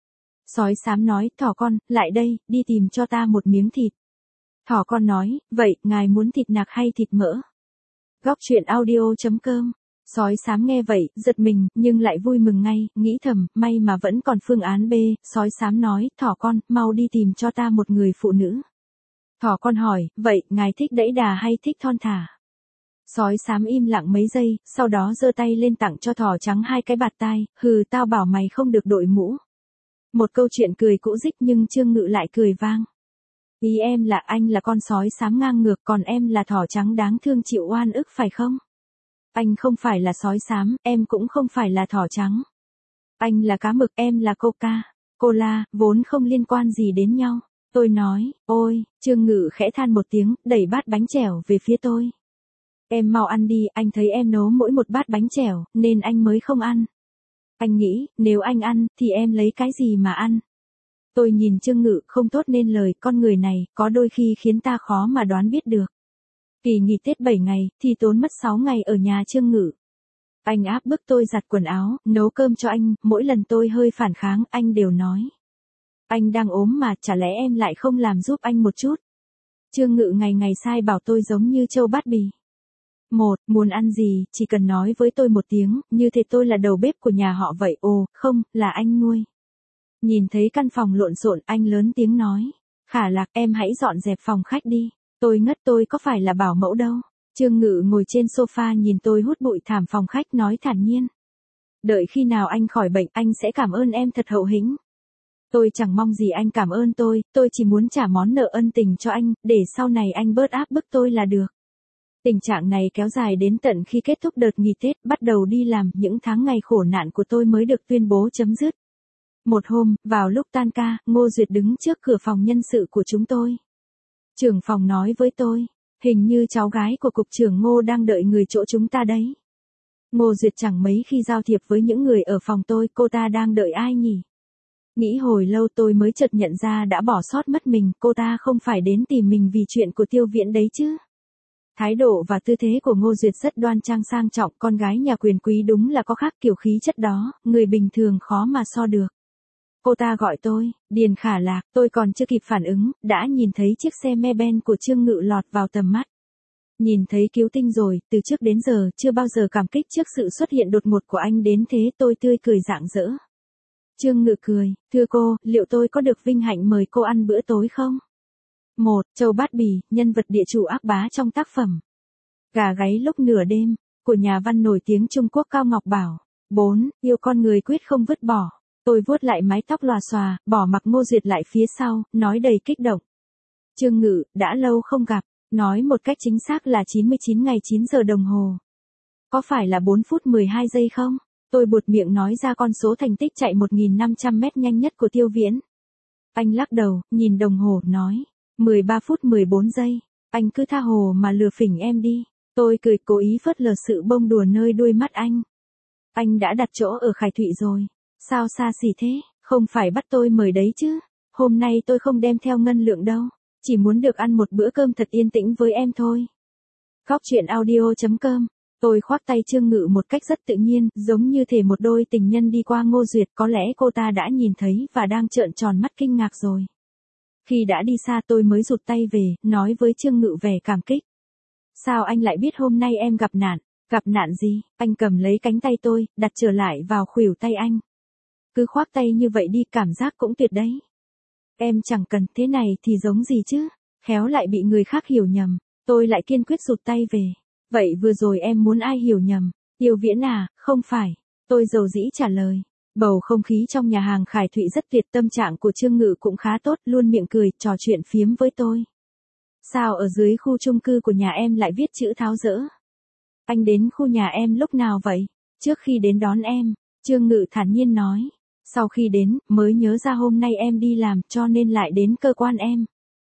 Sói xám nói, thỏ con, lại đây, đi tìm cho ta một miếng thịt. Thỏ con nói, vậy, ngài muốn thịt nạc hay thịt mỡ? Góc truyện audio chấm com. Sói xám nghe vậy, giật mình, nhưng lại vui mừng ngay, nghĩ thầm, may mà vẫn còn phương án B. Sói xám nói, thỏ con, mau đi tìm cho ta một người phụ nữ. Thỏ con hỏi, vậy, ngài thích đẫy đà hay thích thon thả? Sói xám im lặng mấy giây, sau đó giơ tay lên tặng cho thỏ trắng hai cái bạt tai, hừ, tao bảo mày không được đội mũ. Một câu chuyện cười cũ dích nhưng Trương Ngự lại cười vang. Ý em là anh là con sói xám ngang ngược, còn em là thỏ trắng đáng thương chịu oan ức phải không? Anh không phải là sói xám, em cũng không phải là thỏ trắng. Anh là cá mực, em là coca, cola, vốn không liên quan gì đến nhau. Tôi nói, ôi, Trương Ngự khẽ than một tiếng, đẩy bát bánh chèo về phía tôi. Em mau ăn đi, anh thấy em nấu mỗi một bát bánh chèo, nên anh mới không ăn. Anh nghĩ, nếu anh ăn, thì em lấy cái gì mà ăn? Tôi nhìn Trương Ngự, không tốt nên lời, con người này, có đôi khi khiến ta khó mà đoán biết được. Kỳ nghỉ Tết bảy ngày, thì tốn mất sáu ngày ở nhà Trương Ngự. Anh áp bức tôi giặt quần áo, nấu cơm cho anh, mỗi lần tôi hơi phản kháng, anh đều nói. Anh đang ốm mà, chả lẽ em lại không làm giúp anh một chút? Trương Ngự ngày ngày sai bảo tôi giống như trâu bát bì. Một, muốn ăn gì, chỉ cần nói với tôi một tiếng, như thế tôi là đầu bếp của nhà họ vậy. Ồ, không, là anh nuôi. Nhìn thấy căn phòng lộn xộn, anh lớn tiếng nói. Khả Lạc, em hãy dọn dẹp phòng khách đi. Tôi ngất, tôi có phải là bảo mẫu đâu. Trương Ngự ngồi trên sofa nhìn tôi hút bụi thảm phòng khách nói thản nhiên. Đợi khi nào anh khỏi bệnh, anh sẽ cảm ơn em thật hậu hĩnh. Tôi chẳng mong gì anh cảm ơn tôi, tôi chỉ muốn trả món nợ ân tình cho anh, để sau này anh bớt áp bức tôi là được. Tình trạng này kéo dài đến tận khi kết thúc đợt nghỉ Tết, bắt đầu đi làm, những tháng ngày khổ nạn của tôi mới được tuyên bố chấm dứt. Một hôm, vào lúc tan ca, Ngô Duyệt đứng trước cửa phòng nhân sự của chúng tôi. Trưởng phòng nói với tôi, hình như cháu gái của cục trưởng Ngô đang đợi người chỗ chúng ta đấy. Ngô Duyệt chẳng mấy khi giao thiệp với những người ở phòng tôi, cô ta đang đợi ai nhỉ? Nghĩ hồi lâu tôi mới chợt nhận ra đã bỏ sót mất mình, cô ta không phải đến tìm mình vì chuyện của Tiêu Viễn đấy chứ. Thái độ và tư thế của Ngô Duyệt rất đoan trang sang trọng, con gái nhà quyền quý đúng là có khác kiểu khí chất đó, người bình thường khó mà so được. Cô ta gọi tôi, Điền Khả Lạc, tôi còn chưa kịp phản ứng, đã nhìn thấy chiếc xe Mercedes của Trương Ngự lọt vào tầm mắt. Nhìn thấy cứu tinh rồi, từ trước đến giờ chưa bao giờ cảm kích trước sự xuất hiện đột ngột của anh đến thế, tôi tươi cười rạng rỡ. Trương Ngự cười, thưa cô, liệu tôi có được vinh hạnh mời cô ăn bữa tối không? Một, Châu Bát Bì, nhân vật địa chủ ác bá trong tác phẩm Gà gáy lúc nửa đêm, của nhà văn nổi tiếng Trung Quốc Cao Ngọc Bảo. Bốn, Yêu con người quyết không vứt bỏ. Tôi vuốt lại mái tóc lòa xòa, bỏ mặc Ngô Duyệt lại phía sau, nói đầy kích động. Trương Ngự, đã lâu không gặp, nói một cách chính xác là chín mươi chín ngày chín giờ đồng hồ. Có phải là bốn phút mười hai giây không? Tôi buột miệng nói ra con số thành tích chạy một nghìn năm trăm mét nhanh nhất của Tiêu Viễn. Anh lắc đầu, nhìn đồng hồ, nói, mười ba phút mười bốn giây, anh cứ tha hồ mà lừa phỉnh em đi. Tôi cười cố ý phớt lờ sự bông đùa nơi đuôi mắt anh. Anh đã đặt chỗ ở Khải Thụy rồi, sao xa xỉ thế, không phải bắt tôi mời đấy chứ. Hôm nay tôi không đem theo ngân lượng đâu, chỉ muốn được ăn một bữa cơm thật yên tĩnh với em thôi. Góc truyện audio chấm com. Tôi khoác tay Trương Ngự một cách rất tự nhiên, giống như thể một đôi tình nhân đi qua Ngô Duyệt, có lẽ cô ta đã nhìn thấy và đang trợn tròn mắt kinh ngạc rồi. Khi đã đi xa tôi mới rụt tay về, nói với Trương Ngự vẻ cảm kích. Sao anh lại biết hôm nay em gặp nạn? Gặp nạn gì? Anh cầm lấy cánh tay tôi, đặt trở lại vào khuỷu tay anh. Cứ khoác tay như vậy đi, cảm giác cũng tuyệt đấy. Em chẳng cần, thế này thì giống gì chứ? Khéo lại bị người khác hiểu nhầm. Tôi lại kiên quyết rụt tay về. Vậy vừa rồi em muốn ai hiểu nhầm? Tiêu Viễn à, không phải. Tôi dầu dĩ trả lời. Bầu không khí trong nhà hàng Khải Thụy rất tuyệt, tâm trạng của Trương Ngự cũng khá tốt, luôn miệng cười, trò chuyện phiếm với tôi. Sao ở dưới khu chung cư của nhà em lại viết chữ tháo dỡ? Anh đến khu nhà em lúc nào vậy? Trước khi đến đón em, Trương Ngự thản nhiên nói. Sau khi đến, mới nhớ ra hôm nay em đi làm, cho nên lại đến cơ quan em.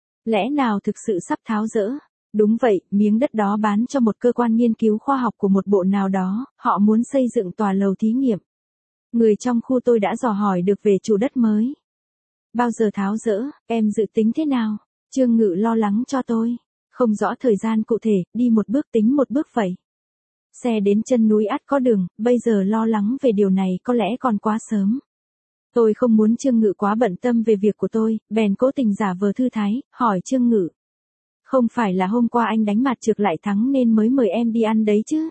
Lẽ nào thực sự sắp tháo dỡ? Đúng vậy, miếng đất đó bán cho một cơ quan nghiên cứu khoa học của một bộ nào đó, họ muốn xây dựng tòa lầu thí nghiệm. Người trong khu tôi đã dò hỏi được về chủ đất mới. Bao giờ tháo dỡ, em dự tính thế nào? Trương Ngự lo lắng cho tôi. Không rõ thời gian cụ thể, đi một bước tính một bước vậy. Xe đến chân núi ắt có đường, bây giờ lo lắng về điều này có lẽ còn quá sớm. Tôi không muốn Trương Ngự quá bận tâm về việc của tôi, bèn cố tình giả vờ thư thái, hỏi Trương Ngự. Không phải là hôm qua anh đánh mặt trược lại thắng nên mới mời em đi ăn đấy chứ?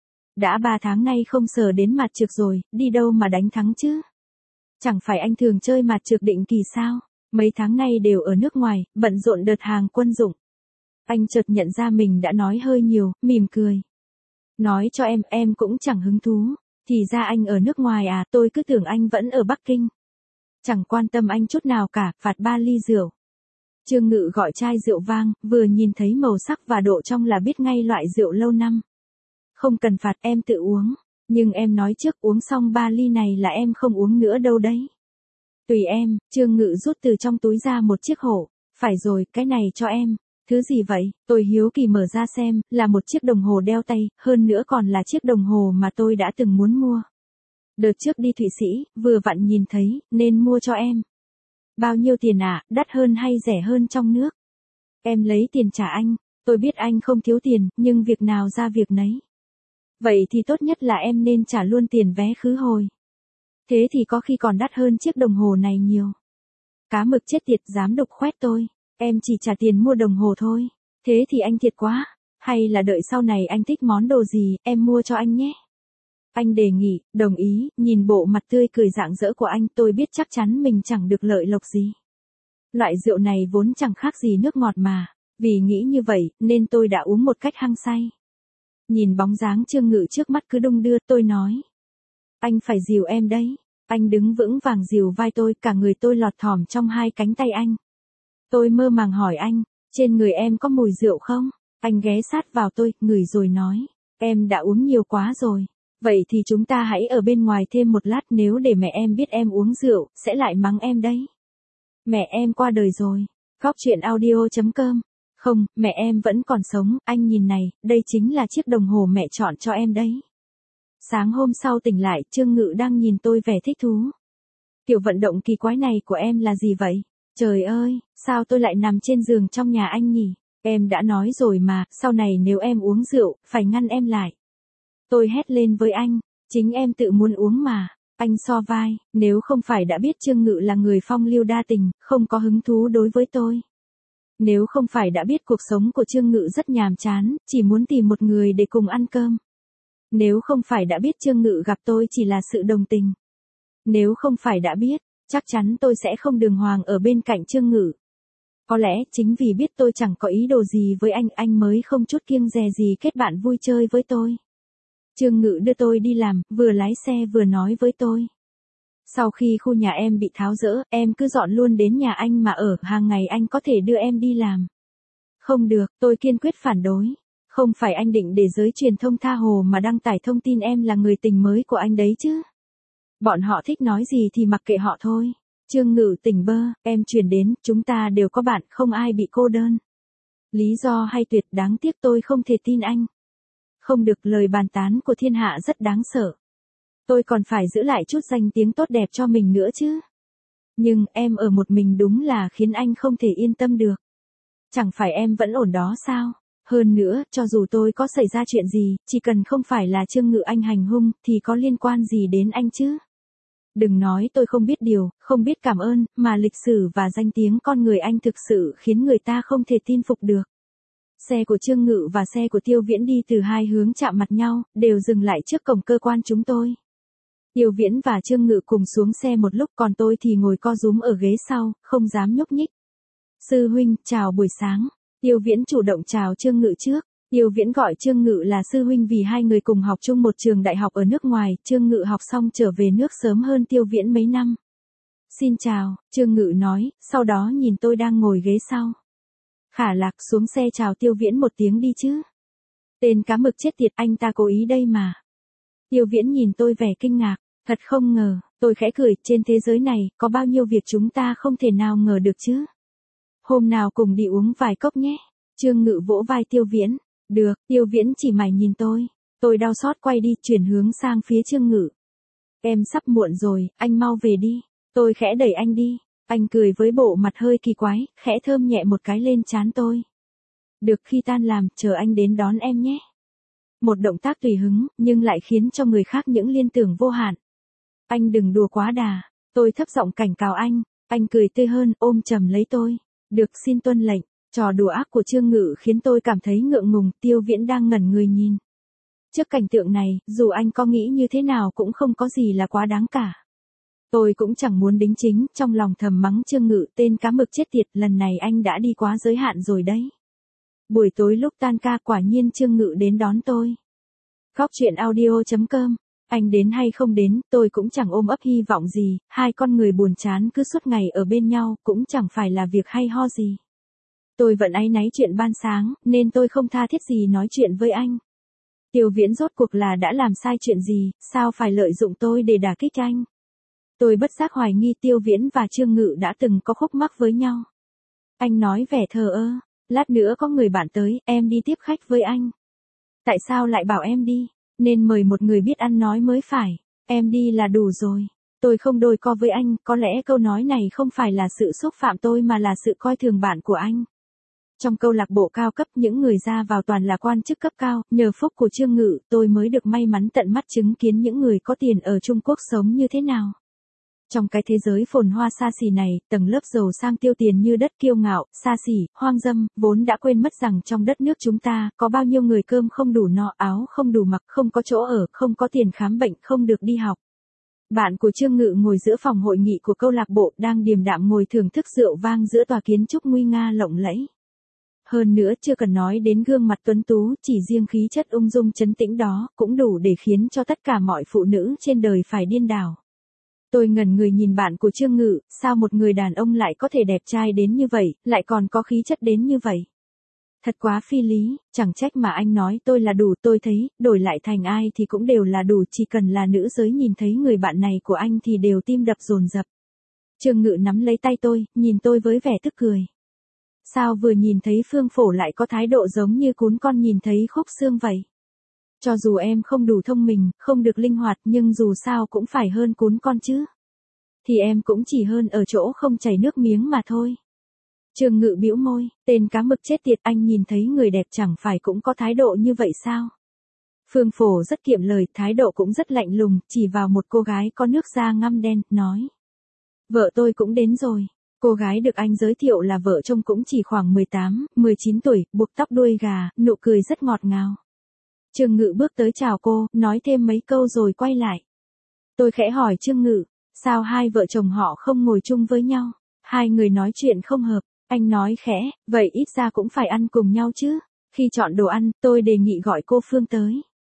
Đã ba tháng nay không sờ đến mặt trược rồi, đi đâu mà đánh thắng chứ? Chẳng phải anh thường chơi mặt trược định kỳ sao? Mấy tháng nay đều ở nước ngoài, bận rộn đợt hàng quân dụng. Anh chợt nhận ra mình đã nói hơi nhiều, mỉm cười. Nói cho em, em cũng chẳng hứng thú. Thì ra anh ở nước ngoài à, tôi cứ tưởng anh vẫn ở Bắc Kinh. Chẳng quan tâm anh chút nào cả, phạt ba ly rượu. Trương Ngự gọi chai rượu vang, vừa nhìn thấy màu sắc và độ trong là biết ngay loại rượu lâu năm. Không cần phạt, em tự uống. Nhưng em nói trước, uống xong ba ly này là em không uống nữa đâu đấy. Tùy em. Trương Ngự rút từ trong túi ra một chiếc hổ. Phải rồi, cái này cho em. Thứ gì vậy? Tôi hiếu kỳ mở ra xem, là một chiếc đồng hồ đeo tay, hơn nữa còn là chiếc đồng hồ mà tôi đã từng muốn mua. Đợt trước đi Thụy Sĩ, vừa vặn nhìn thấy, nên mua cho em. Bao nhiêu tiền ạ, à? Đắt hơn hay rẻ hơn trong nước? Em lấy tiền trả anh. Tôi biết anh không thiếu tiền, nhưng việc nào ra việc nấy. Vậy thì tốt nhất là em nên trả luôn tiền vé khứ hồi. Thế thì có khi còn đắt hơn chiếc đồng hồ này nhiều. Cá mực chết tiệt, dám đục khoét tôi. Em chỉ trả tiền mua đồng hồ thôi. Thế thì anh thiệt quá. Hay là đợi sau này anh thích món đồ gì, em mua cho anh nhé. Anh đề nghị, đồng ý, nhìn bộ mặt tươi cười rạng rỡ của anh tôi biết chắc chắn mình chẳng được lợi lộc gì. Loại rượu này vốn chẳng khác gì nước ngọt mà, vì nghĩ như vậy nên tôi đã uống một cách hăng say. Nhìn bóng dáng Trương Ngự trước mắt cứ đung đưa tôi nói. Anh phải dìu em đấy. Anh đứng vững vàng dìu vai tôi cả người tôi lọt thỏm trong hai cánh tay anh. Tôi mơ màng hỏi anh, trên người em có mùi rượu không? Anh ghé sát vào tôi, ngửi rồi nói, em đã uống nhiều quá rồi. Vậy thì chúng ta hãy ở bên ngoài thêm một lát nếu để mẹ em biết em uống rượu, sẽ lại mắng em đấy. Mẹ em qua đời rồi. Góc truyện audio chấm com. Không, mẹ em vẫn còn sống, anh nhìn này, đây chính là chiếc đồng hồ mẹ chọn cho em đấy. Sáng hôm sau tỉnh lại, Trương Ngự đang nhìn tôi vẻ thích thú. Kiểu vận động kỳ quái này của em là gì vậy? Trời ơi, sao tôi lại nằm trên giường trong nhà anh nhỉ? Em đã nói rồi mà, sau này nếu em uống rượu, phải ngăn em lại. Tôi hét lên với anh, chính em tự muốn uống mà. Anh so vai, nếu không phải đã biết Trương Ngự là người phong lưu đa tình, không có hứng thú đối với tôi. Nếu không phải đã biết cuộc sống của Trương Ngự rất nhàm chán, chỉ muốn tìm một người để cùng ăn cơm. Nếu không phải đã biết Trương Ngự gặp tôi chỉ là sự đồng tình. Nếu không phải đã biết, chắc chắn tôi sẽ không đường hoàng ở bên cạnh Trương Ngự. Có lẽ chính vì biết tôi chẳng có ý đồ gì với anh, anh mới không chút kiêng dè gì kết bạn vui chơi với tôi. Trương Ngự đưa tôi đi làm, vừa lái xe vừa nói với tôi. Sau khi khu nhà em bị tháo dỡ, em cứ dọn luôn đến nhà anh mà ở, hàng ngày anh có thể đưa em đi làm. Không được, tôi kiên quyết phản đối. Không phải anh định để giới truyền thông tha hồ mà đăng tải thông tin em là người tình mới của anh đấy chứ. Bọn họ thích nói gì thì mặc kệ họ thôi. Trương Ngự tỉnh bơ, em chuyển đến, chúng ta đều có bạn, không ai bị cô đơn. Lý do hay tuyệt, đáng tiếc tôi không thể tin anh. Không được, lời bàn tán của thiên hạ rất đáng sợ. Tôi còn phải giữ lại chút danh tiếng tốt đẹp cho mình nữa chứ. Nhưng em ở một mình đúng là khiến anh không thể yên tâm được. Chẳng phải em vẫn ổn đó sao? Hơn nữa, cho dù tôi có xảy ra chuyện gì, chỉ cần không phải là Trương Ngự anh hành hung, thì có liên quan gì đến anh chứ? Đừng nói tôi không biết điều, không biết cảm ơn, mà lịch sử và danh tiếng con người anh thực sự khiến người ta không thể tin phục được. Xe của Trương Ngự và xe của Tiêu Viễn đi từ hai hướng chạm mặt nhau, đều dừng lại trước cổng cơ quan chúng tôi. Tiêu Viễn và Trương Ngự cùng xuống xe một lúc, còn tôi thì ngồi co rúm ở ghế sau, không dám nhúc nhích. Sư huynh, chào buổi sáng. Tiêu Viễn chủ động chào Trương Ngự trước. Tiêu Viễn gọi Trương Ngự là sư huynh vì hai người cùng học chung một trường đại học ở nước ngoài, Trương Ngự học xong trở về nước sớm hơn Tiêu Viễn mấy năm. Xin chào, Trương Ngự nói, sau đó nhìn tôi đang ngồi ghế sau. Khả Lạc, xuống xe chào Tiêu Viễn một tiếng đi chứ. Tên cá mực chết tiệt, anh ta cố ý đây mà. Tiêu Viễn nhìn tôi vẻ kinh ngạc, thật không ngờ, tôi khẽ cười, trên thế giới này, có bao nhiêu việc chúng ta không thể nào ngờ được chứ. Hôm nào cùng đi uống vài cốc nhé. Trương Ngự vỗ vai Tiêu Viễn. Được, Tiêu Viễn chỉ mải nhìn tôi. Tôi đau xót quay đi, chuyển hướng sang phía Trương Ngự. Em sắp muộn rồi, anh mau về đi. Tôi khẽ đẩy anh đi. Anh cười với bộ mặt hơi kỳ quái, khẽ thơm nhẹ một cái lên trán tôi. Được, khi tan làm, chờ anh đến đón em nhé. Một động tác tùy hứng, nhưng lại khiến cho người khác những liên tưởng vô hạn. Anh đừng đùa quá đà. Tôi thấp giọng cảnh cáo anh. Anh cười tươi hơn, ôm chầm lấy tôi. Được, xin tuân lệnh. Trò đùa ác của Trương Ngự khiến tôi cảm thấy ngượng ngùng, Tiêu Viễn đang ngẩn người nhìn. Trước cảnh tượng này, dù anh có nghĩ như thế nào cũng không có gì là quá đáng cả. Tôi cũng chẳng muốn đính chính, trong lòng thầm mắng Trương Ngự, tên cá mực chết tiệt, lần này anh đã đi quá giới hạn rồi đấy. Buổi tối lúc tan ca quả nhiên Trương Ngự đến đón tôi. Góc truyện audio chấm com. Anh đến hay không đến, tôi cũng chẳng ôm ấp hy vọng gì, hai con người buồn chán cứ suốt ngày ở bên nhau, cũng chẳng phải là việc hay ho gì. Tôi vẫn áy náy chuyện ban sáng, nên tôi không tha thiết gì nói chuyện với anh. Tiêu Viễn rốt cuộc là đã làm sai chuyện gì, sao phải lợi dụng tôi để đả kích anh? Tôi bất giác hoài nghi Tiêu Viễn và Trương Ngự đã từng có khúc mắc với nhau. Anh nói vẻ thờ ơ, lát nữa có người bạn tới, em đi tiếp khách với anh. Tại sao lại bảo em đi? Nên mời một người biết ăn nói mới phải. Em đi là đủ rồi. Tôi không đôi co với anh, có lẽ câu nói này không phải là sự xúc phạm tôi mà là sự coi thường bạn của anh. Trong câu lạc bộ cao cấp những người ra vào toàn là quan chức cấp cao, nhờ phúc của Trương Ngự, tôi mới được may mắn tận mắt chứng kiến những người có tiền ở Trung Quốc sống như thế nào. Trong cái thế giới phồn hoa xa xỉ này, tầng lớp giàu sang tiêu tiền như đất kiêu ngạo, xa xỉ, hoang dâm, vốn đã quên mất rằng trong đất nước chúng ta, có bao nhiêu người cơm không đủ no, áo không đủ mặc, không có chỗ ở, không có tiền khám bệnh, không được đi học. Bạn của Trương Ngự ngồi giữa phòng hội nghị của câu lạc bộ, đang điềm đạm ngồi thưởng thức rượu vang giữa tòa kiến trúc nguy nga lộng lẫy. Hơn nữa chưa cần nói đến gương mặt tuấn tú, chỉ riêng khí chất ung dung trấn tĩnh đó, cũng đủ để khiến cho tất cả mọi phụ nữ trên đời phải điên đảo. Tôi ngẩn người nhìn bạn của Trương Ngự, sao một người đàn ông lại có thể đẹp trai đến như vậy, lại còn có khí chất đến như vậy. Thật quá phi lý, chẳng trách mà anh nói tôi là đủ, tôi thấy, đổi lại thành ai thì cũng đều là đủ, chỉ cần là nữ giới nhìn thấy người bạn này của anh thì đều tim đập dồn dập. Trương Ngự nắm lấy tay tôi, nhìn tôi với vẻ tức cười. Sao vừa nhìn thấy Phương Phổ lại có thái độ giống như cún con nhìn thấy khúc xương vậy? Cho dù em không đủ thông minh, không được linh hoạt nhưng dù sao cũng phải hơn cún con chứ. Thì em cũng chỉ hơn ở chỗ không chảy nước miếng mà thôi. Trương Ngự bĩu môi, tên cá mực chết tiệt, anh nhìn thấy người đẹp chẳng phải cũng có thái độ như vậy sao? Phương Phổ rất kiệm lời, thái độ cũng rất lạnh lùng, chỉ vào một cô gái có nước da ngăm đen, nói. Vợ tôi cũng đến rồi. Cô gái được anh giới thiệu là vợ trông cũng chỉ khoảng mười tám, mười chín tuổi, buộc tóc đuôi gà, nụ cười rất ngọt ngào. Trương Ngự bước tới chào cô, nói thêm mấy câu rồi quay lại. Tôi khẽ hỏi Trương Ngự, sao hai vợ chồng họ không ngồi chung với nhau? Hai người nói chuyện không hợp, anh nói khẽ, vậy ít ra cũng phải ăn cùng nhau chứ. Khi chọn đồ ăn, tôi đề nghị gọi cô Phương tới.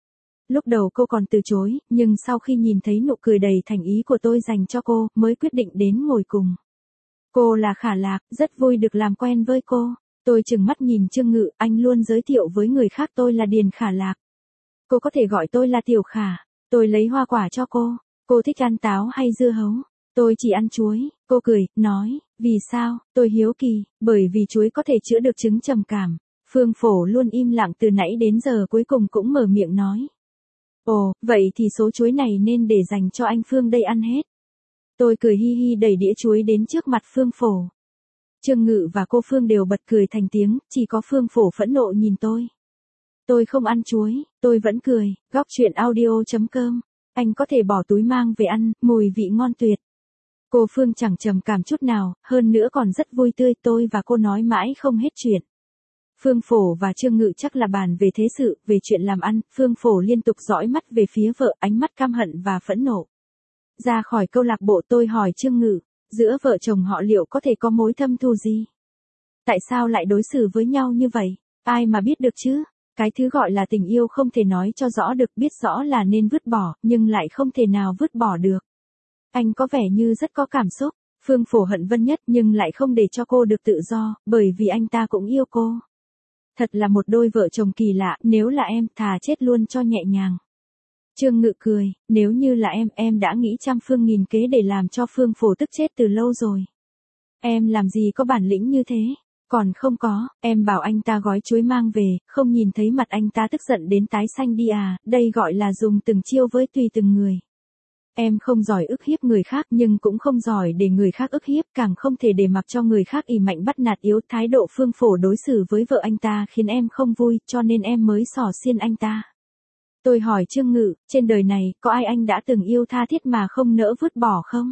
Lúc đầu cô còn từ chối, nhưng sau khi nhìn thấy nụ cười đầy thành ý của tôi dành cho cô, mới quyết định đến ngồi cùng. Cô là Khả Lạc, rất vui được làm quen với cô. Tôi trừng mắt nhìn Trương Ngự, anh luôn giới thiệu với người khác tôi là Điền Khả Lạc. Cô có thể gọi tôi là Tiểu Khả. Tôi lấy hoa quả cho cô. Cô thích ăn táo hay dưa hấu? Tôi chỉ ăn chuối. Cô cười, nói, vì sao? Tôi hiếu kỳ, bởi vì chuối có thể chữa được chứng trầm cảm. Phương Phổ luôn im lặng từ nãy đến giờ cuối cùng cũng mở miệng nói. Ồ, vậy thì số chuối này nên để dành cho anh Phương đây ăn hết. Tôi cười hi hi đẩy đĩa chuối đến trước mặt Phương Phổ. Trương Ngự và cô Phương đều bật cười thành tiếng, chỉ có Phương Phổ phẫn nộ nhìn tôi. Tôi không ăn chuối, tôi vẫn cười, góc chuyện audio chấm com. Anh có thể bỏ túi mang về ăn, mùi vị ngon tuyệt. Cô Phương chẳng trầm cảm chút nào, hơn nữa còn rất vui tươi, tôi và cô nói mãi không hết chuyện. Phương Phổ và Trương Ngự chắc là bàn về thế sự, về chuyện làm ăn, Phương Phổ liên tục dõi mắt về phía vợ, ánh mắt căm hận và phẫn nộ. Ra khỏi câu lạc bộ tôi hỏi Trương Ngự, giữa vợ chồng họ liệu có thể có mối thâm thù gì? Tại sao lại đối xử với nhau như vậy? Ai mà biết được chứ? Cái thứ gọi là tình yêu không thể nói cho rõ được, biết rõ là nên vứt bỏ, nhưng lại không thể nào vứt bỏ được. Anh có vẻ như rất có cảm xúc. Phương Phổ hận Vân Nhất nhưng lại không để cho cô được tự do, bởi vì anh ta cũng yêu cô. Thật là một đôi vợ chồng kỳ lạ, nếu là em, thà chết luôn cho nhẹ nhàng. Trương Ngự cười, nếu như là em, em đã nghĩ trăm phương nghìn kế để làm cho Phương Phổ tức chết từ lâu rồi. Em làm gì có bản lĩnh như thế? Còn không có, em bảo anh ta gói chuối mang về, không nhìn thấy mặt anh ta tức giận đến tái xanh đi à, đây gọi là dùng từng chiêu với tùy từng người. Em không giỏi ức hiếp người khác nhưng cũng không giỏi để người khác ức hiếp, càng không thể để mặc cho người khác ỷ mạnh bắt nạt yếu. Thái độ Phương Phổ đối xử với vợ anh ta khiến em không vui, cho nên em mới xỏ xiên anh ta. Tôi hỏi Trương Ngự, trên đời này, có ai anh đã từng yêu tha thiết mà không nỡ vứt bỏ không?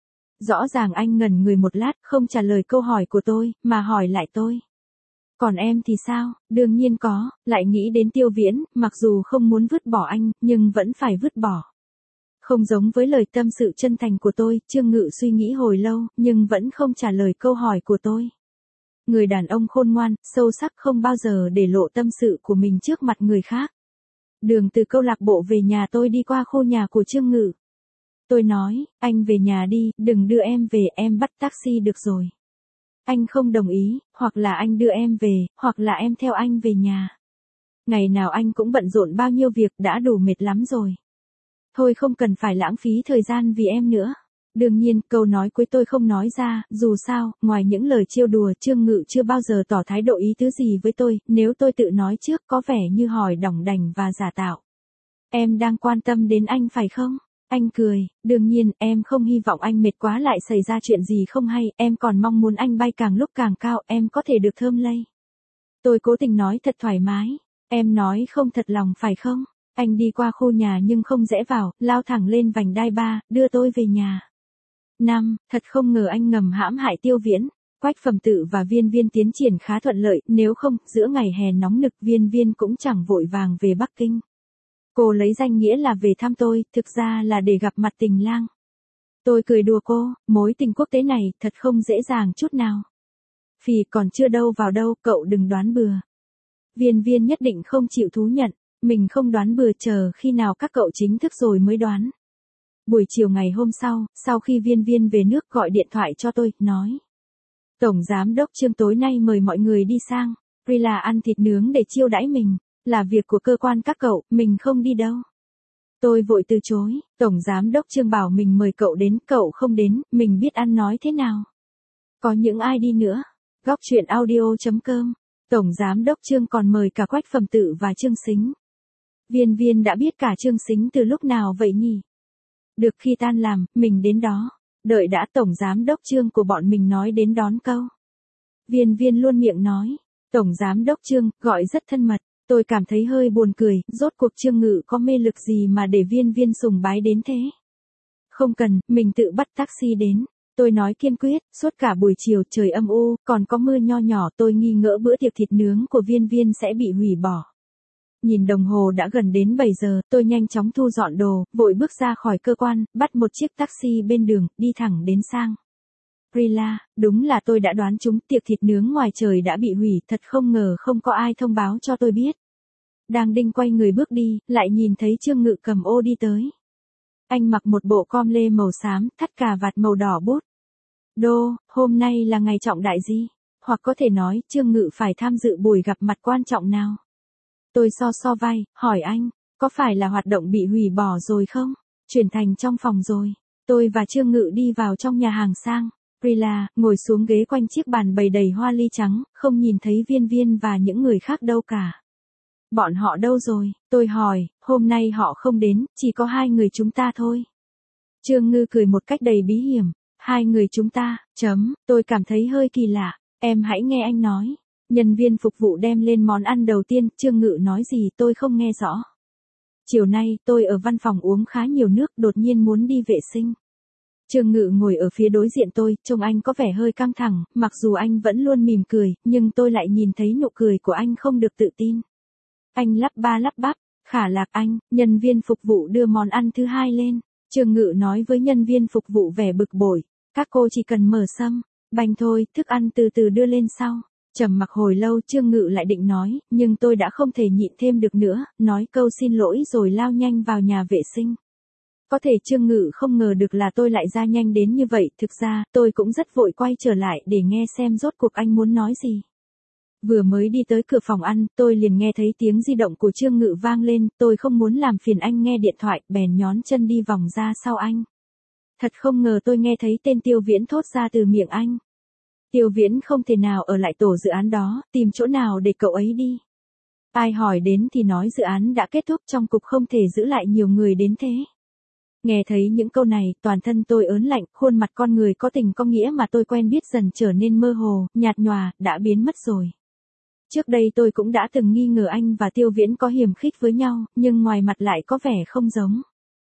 Rõ ràng anh ngẩn người một lát, không trả lời câu hỏi của tôi, mà hỏi lại tôi. Còn em thì sao? Đương nhiên có, lại nghĩ đến Tiêu Viễn, mặc dù không muốn vứt bỏ anh, nhưng vẫn phải vứt bỏ. Không giống với lời tâm sự chân thành của tôi, Trương Ngự suy nghĩ hồi lâu, nhưng vẫn không trả lời câu hỏi của tôi. Người đàn ông khôn ngoan, sâu sắc không bao giờ để lộ tâm sự của mình trước mặt người khác. Đường từ câu lạc bộ về nhà tôi đi qua khu nhà của Trương Ngự. Tôi nói, anh về nhà đi, đừng đưa em về, em bắt taxi được rồi. Anh không đồng ý, hoặc là anh đưa em về, hoặc là em theo anh về nhà. Ngày nào anh cũng bận rộn bao nhiêu việc, đã đủ mệt lắm rồi. Thôi không cần phải lãng phí thời gian vì em nữa. Đương nhiên, câu nói cuối tôi không nói ra, dù sao, ngoài những lời trêu đùa, Trương Ngự chưa bao giờ tỏ thái độ ý tứ gì với tôi, nếu tôi tự nói trước có vẻ như hỏi đỏng đành và giả tạo. Em đang quan tâm đến anh phải không? Anh cười, đương nhiên, em không hy vọng anh mệt quá lại xảy ra chuyện gì không hay, em còn mong muốn anh bay càng lúc càng cao, em có thể được thơm lây. Tôi cố tình nói thật thoải mái, em nói không thật lòng phải không? Anh đi qua khu nhà nhưng không rẽ vào, lao thẳng lên vành đai ba, đưa tôi về nhà. năm, thật không ngờ anh ngầm hãm hại Tiêu Viễn. Quách Phẩm Tự và Viên Viên tiến triển khá thuận lợi, nếu không, giữa ngày hè nóng nực Viên Viên cũng chẳng vội vàng về Bắc Kinh. Cô lấy danh nghĩa là về thăm tôi, thực ra là để gặp mặt tình lang. Tôi cười đùa cô, mối tình quốc tế này thật không dễ dàng chút nào. Phì còn chưa đâu vào đâu, cậu đừng đoán bừa. Viên Viên nhất định không chịu thú nhận, mình không đoán bừa, chờ khi nào các cậu chính thức rồi mới đoán. Buổi chiều ngày hôm sau, sau khi Viên Viên về nước gọi điện thoại cho tôi, nói. Tổng Giám đốc Trương tối nay mời mọi người đi sang Prila ăn thịt nướng để chiêu đãi mình, là việc của cơ quan các cậu, mình không đi đâu. Tôi vội từ chối, Tổng Giám đốc Trương bảo mình mời cậu đến, cậu không đến, mình biết ăn nói thế nào. Có những ai đi nữa? Góc truyện audio chấm com. Tổng Giám đốc Trương còn mời cả Quách Phẩm Tự và Trương Sính. Viên Viên đã biết cả Trương Sính từ lúc nào vậy nhỉ? Được, khi tan làm, mình đến đó. Đợi đã, Tổng Giám đốc Trương của bọn mình nói đến đón câu. Viên Viên luôn miệng nói. Tổng Giám đốc Trương, gọi rất thân mật. Tôi cảm thấy hơi buồn cười, rốt cuộc Trương Ngự có mê lực gì mà để Viên Viên sùng bái đến thế. Không cần, mình tự bắt taxi đến. Tôi nói kiên quyết, suốt cả buổi chiều trời âm u, còn có mưa nho nhỏ, tôi nghi ngỡ bữa tiệc thịt nướng của Viên Viên sẽ bị hủy bỏ. Nhìn đồng hồ đã gần đến bảy giờ, tôi nhanh chóng thu dọn đồ, vội bước ra khỏi cơ quan, bắt một chiếc taxi bên đường, đi thẳng đến sang Prila. Đúng là tôi đã đoán trúng, tiệc thịt nướng ngoài trời đã bị hủy, thật không ngờ không có ai thông báo cho tôi biết. Đang định quay người bước đi, lại nhìn thấy Trương Ngự cầm ô đi tới. Anh mặc một bộ com lê màu xám, thắt cà vạt màu đỏ bút. Đô, hôm nay là ngày trọng đại gì? Hoặc có thể nói, Trương Ngự phải tham dự buổi gặp mặt quan trọng nào? Tôi so so vai, hỏi anh, có phải là hoạt động bị hủy bỏ rồi không? Chuyển thành trong phòng rồi. Tôi và Trương Ngự đi vào trong nhà hàng sang Prila, ngồi xuống ghế quanh chiếc bàn bày đầy hoa ly trắng, không nhìn thấy Viên Viên và những người khác đâu cả. Bọn họ đâu rồi? Tôi hỏi, hôm nay họ không đến, chỉ có hai người chúng ta thôi. Trương Ngư cười một cách đầy bí hiểm. Hai người chúng ta, chấm, tôi cảm thấy hơi kỳ lạ. Em hãy nghe anh nói. Nhân viên phục vụ đem lên món ăn đầu tiên, Trương Ngự nói gì tôi không nghe rõ. Chiều nay, tôi ở văn phòng uống khá nhiều nước, đột nhiên muốn đi vệ sinh. Trương Ngự ngồi ở phía đối diện tôi, trông anh có vẻ hơi căng thẳng, mặc dù anh vẫn luôn mỉm cười, nhưng tôi lại nhìn thấy nụ cười của anh không được tự tin. Anh lắp ba lắp bắp, khả lạc anh, nhân viên phục vụ đưa món ăn thứ hai lên. Trương Ngự nói với nhân viên phục vụ vẻ bực bội, các cô chỉ cần mở sâm, bánh thôi, thức ăn từ từ đưa lên sau. Trầm mặc hồi lâu, Trương Ngự lại định nói, nhưng tôi đã không thể nhịn thêm được nữa, nói câu xin lỗi rồi lao nhanh vào nhà vệ sinh. Có thể Trương Ngự không ngờ được là tôi lại ra nhanh đến như vậy, thực ra, tôi cũng rất vội quay trở lại để nghe xem rốt cuộc anh muốn nói gì. Vừa mới đi tới cửa phòng ăn, tôi liền nghe thấy tiếng di động của Trương Ngự vang lên, tôi không muốn làm phiền anh nghe điện thoại, bèn nhón chân đi vòng ra sau anh. Thật không ngờ tôi nghe thấy tên Tiêu Viễn thốt ra từ miệng anh. Tiêu Viễn không thể nào ở lại tổ dự án đó, tìm chỗ nào để cậu ấy đi. Ai hỏi đến thì nói dự án đã kết thúc, trong cục không thể giữ lại nhiều người đến thế. Nghe thấy những câu này, toàn thân tôi ớn lạnh, khuôn mặt con người có tình có nghĩa mà tôi quen biết dần trở nên mơ hồ, nhạt nhòa, đã biến mất rồi. Trước đây tôi cũng đã từng nghi ngờ anh và Tiêu Viễn có hiềm khích với nhau, nhưng ngoài mặt lại có vẻ không giống.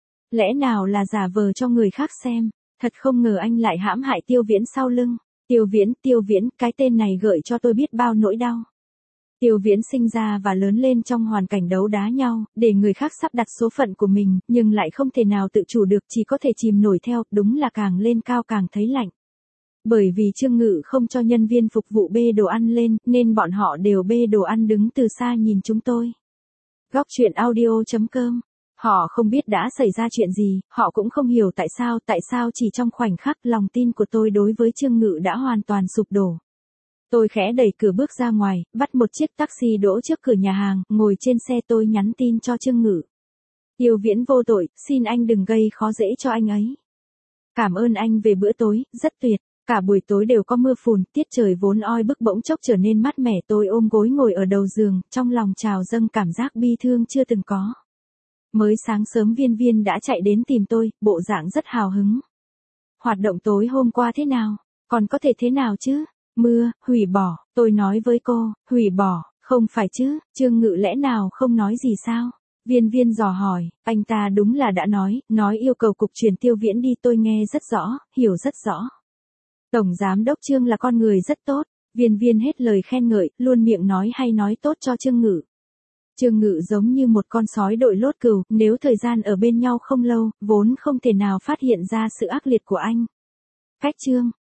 Lẽ nào là giả vờ cho người khác xem, thật không ngờ anh lại hãm hại Tiêu Viễn sau lưng. Tiêu Viễn, Tiêu Viễn, cái tên này gợi cho tôi biết bao nỗi đau. Tiêu Viễn sinh ra và lớn lên trong hoàn cảnh đấu đá nhau, để người khác sắp đặt số phận của mình, nhưng lại không thể nào tự chủ được, chỉ có thể chìm nổi theo, đúng là càng lên cao càng thấy lạnh. Bởi vì Trương Ngự không cho nhân viên phục vụ bê đồ ăn lên, nên bọn họ đều bê đồ ăn đứng từ xa nhìn chúng tôi. Góc truyện audio chấm com. Họ không biết đã xảy ra chuyện gì, họ cũng không hiểu tại sao, tại sao chỉ trong khoảnh khắc lòng tin của tôi đối với Trương Ngự đã hoàn toàn sụp đổ. Tôi khẽ đẩy cửa bước ra ngoài, bắt một chiếc taxi đỗ trước cửa nhà hàng, ngồi trên xe tôi nhắn tin cho Trương Ngự. Tiêu Viễn vô tội, xin anh đừng gây khó dễ cho anh ấy. Cảm ơn anh về bữa tối, rất tuyệt. Cả buổi tối đều có mưa phùn, tiết trời vốn oi bức bỗng chốc trở nên mát mẻ, tôi ôm gối ngồi ở đầu giường, trong lòng trào dâng cảm giác bi thương chưa từng có. Mới sáng sớm Viên Viên đã chạy đến tìm tôi, bộ dạng rất hào hứng. Hoạt động tối hôm qua thế nào? Còn có thể thế nào chứ? Mưa, hủy bỏ, tôi nói với cô, hủy bỏ, không phải chứ, Trương Ngự lẽ nào không nói gì sao? Viên viên dò hỏi, anh ta đúng là đã nói, nói yêu cầu cục truyền Tiêu Viễn đi, tôi nghe rất rõ, hiểu rất rõ. Tổng giám đốc Trương là con người rất tốt, viên viên hết lời khen ngợi, luôn miệng nói hay nói tốt cho Trương Ngự. Trương Ngự giống như một con sói đội lốt cừu, nếu thời gian ở bên nhau không lâu, vốn không thể nào phát hiện ra sự ác liệt của anh. Cách Trương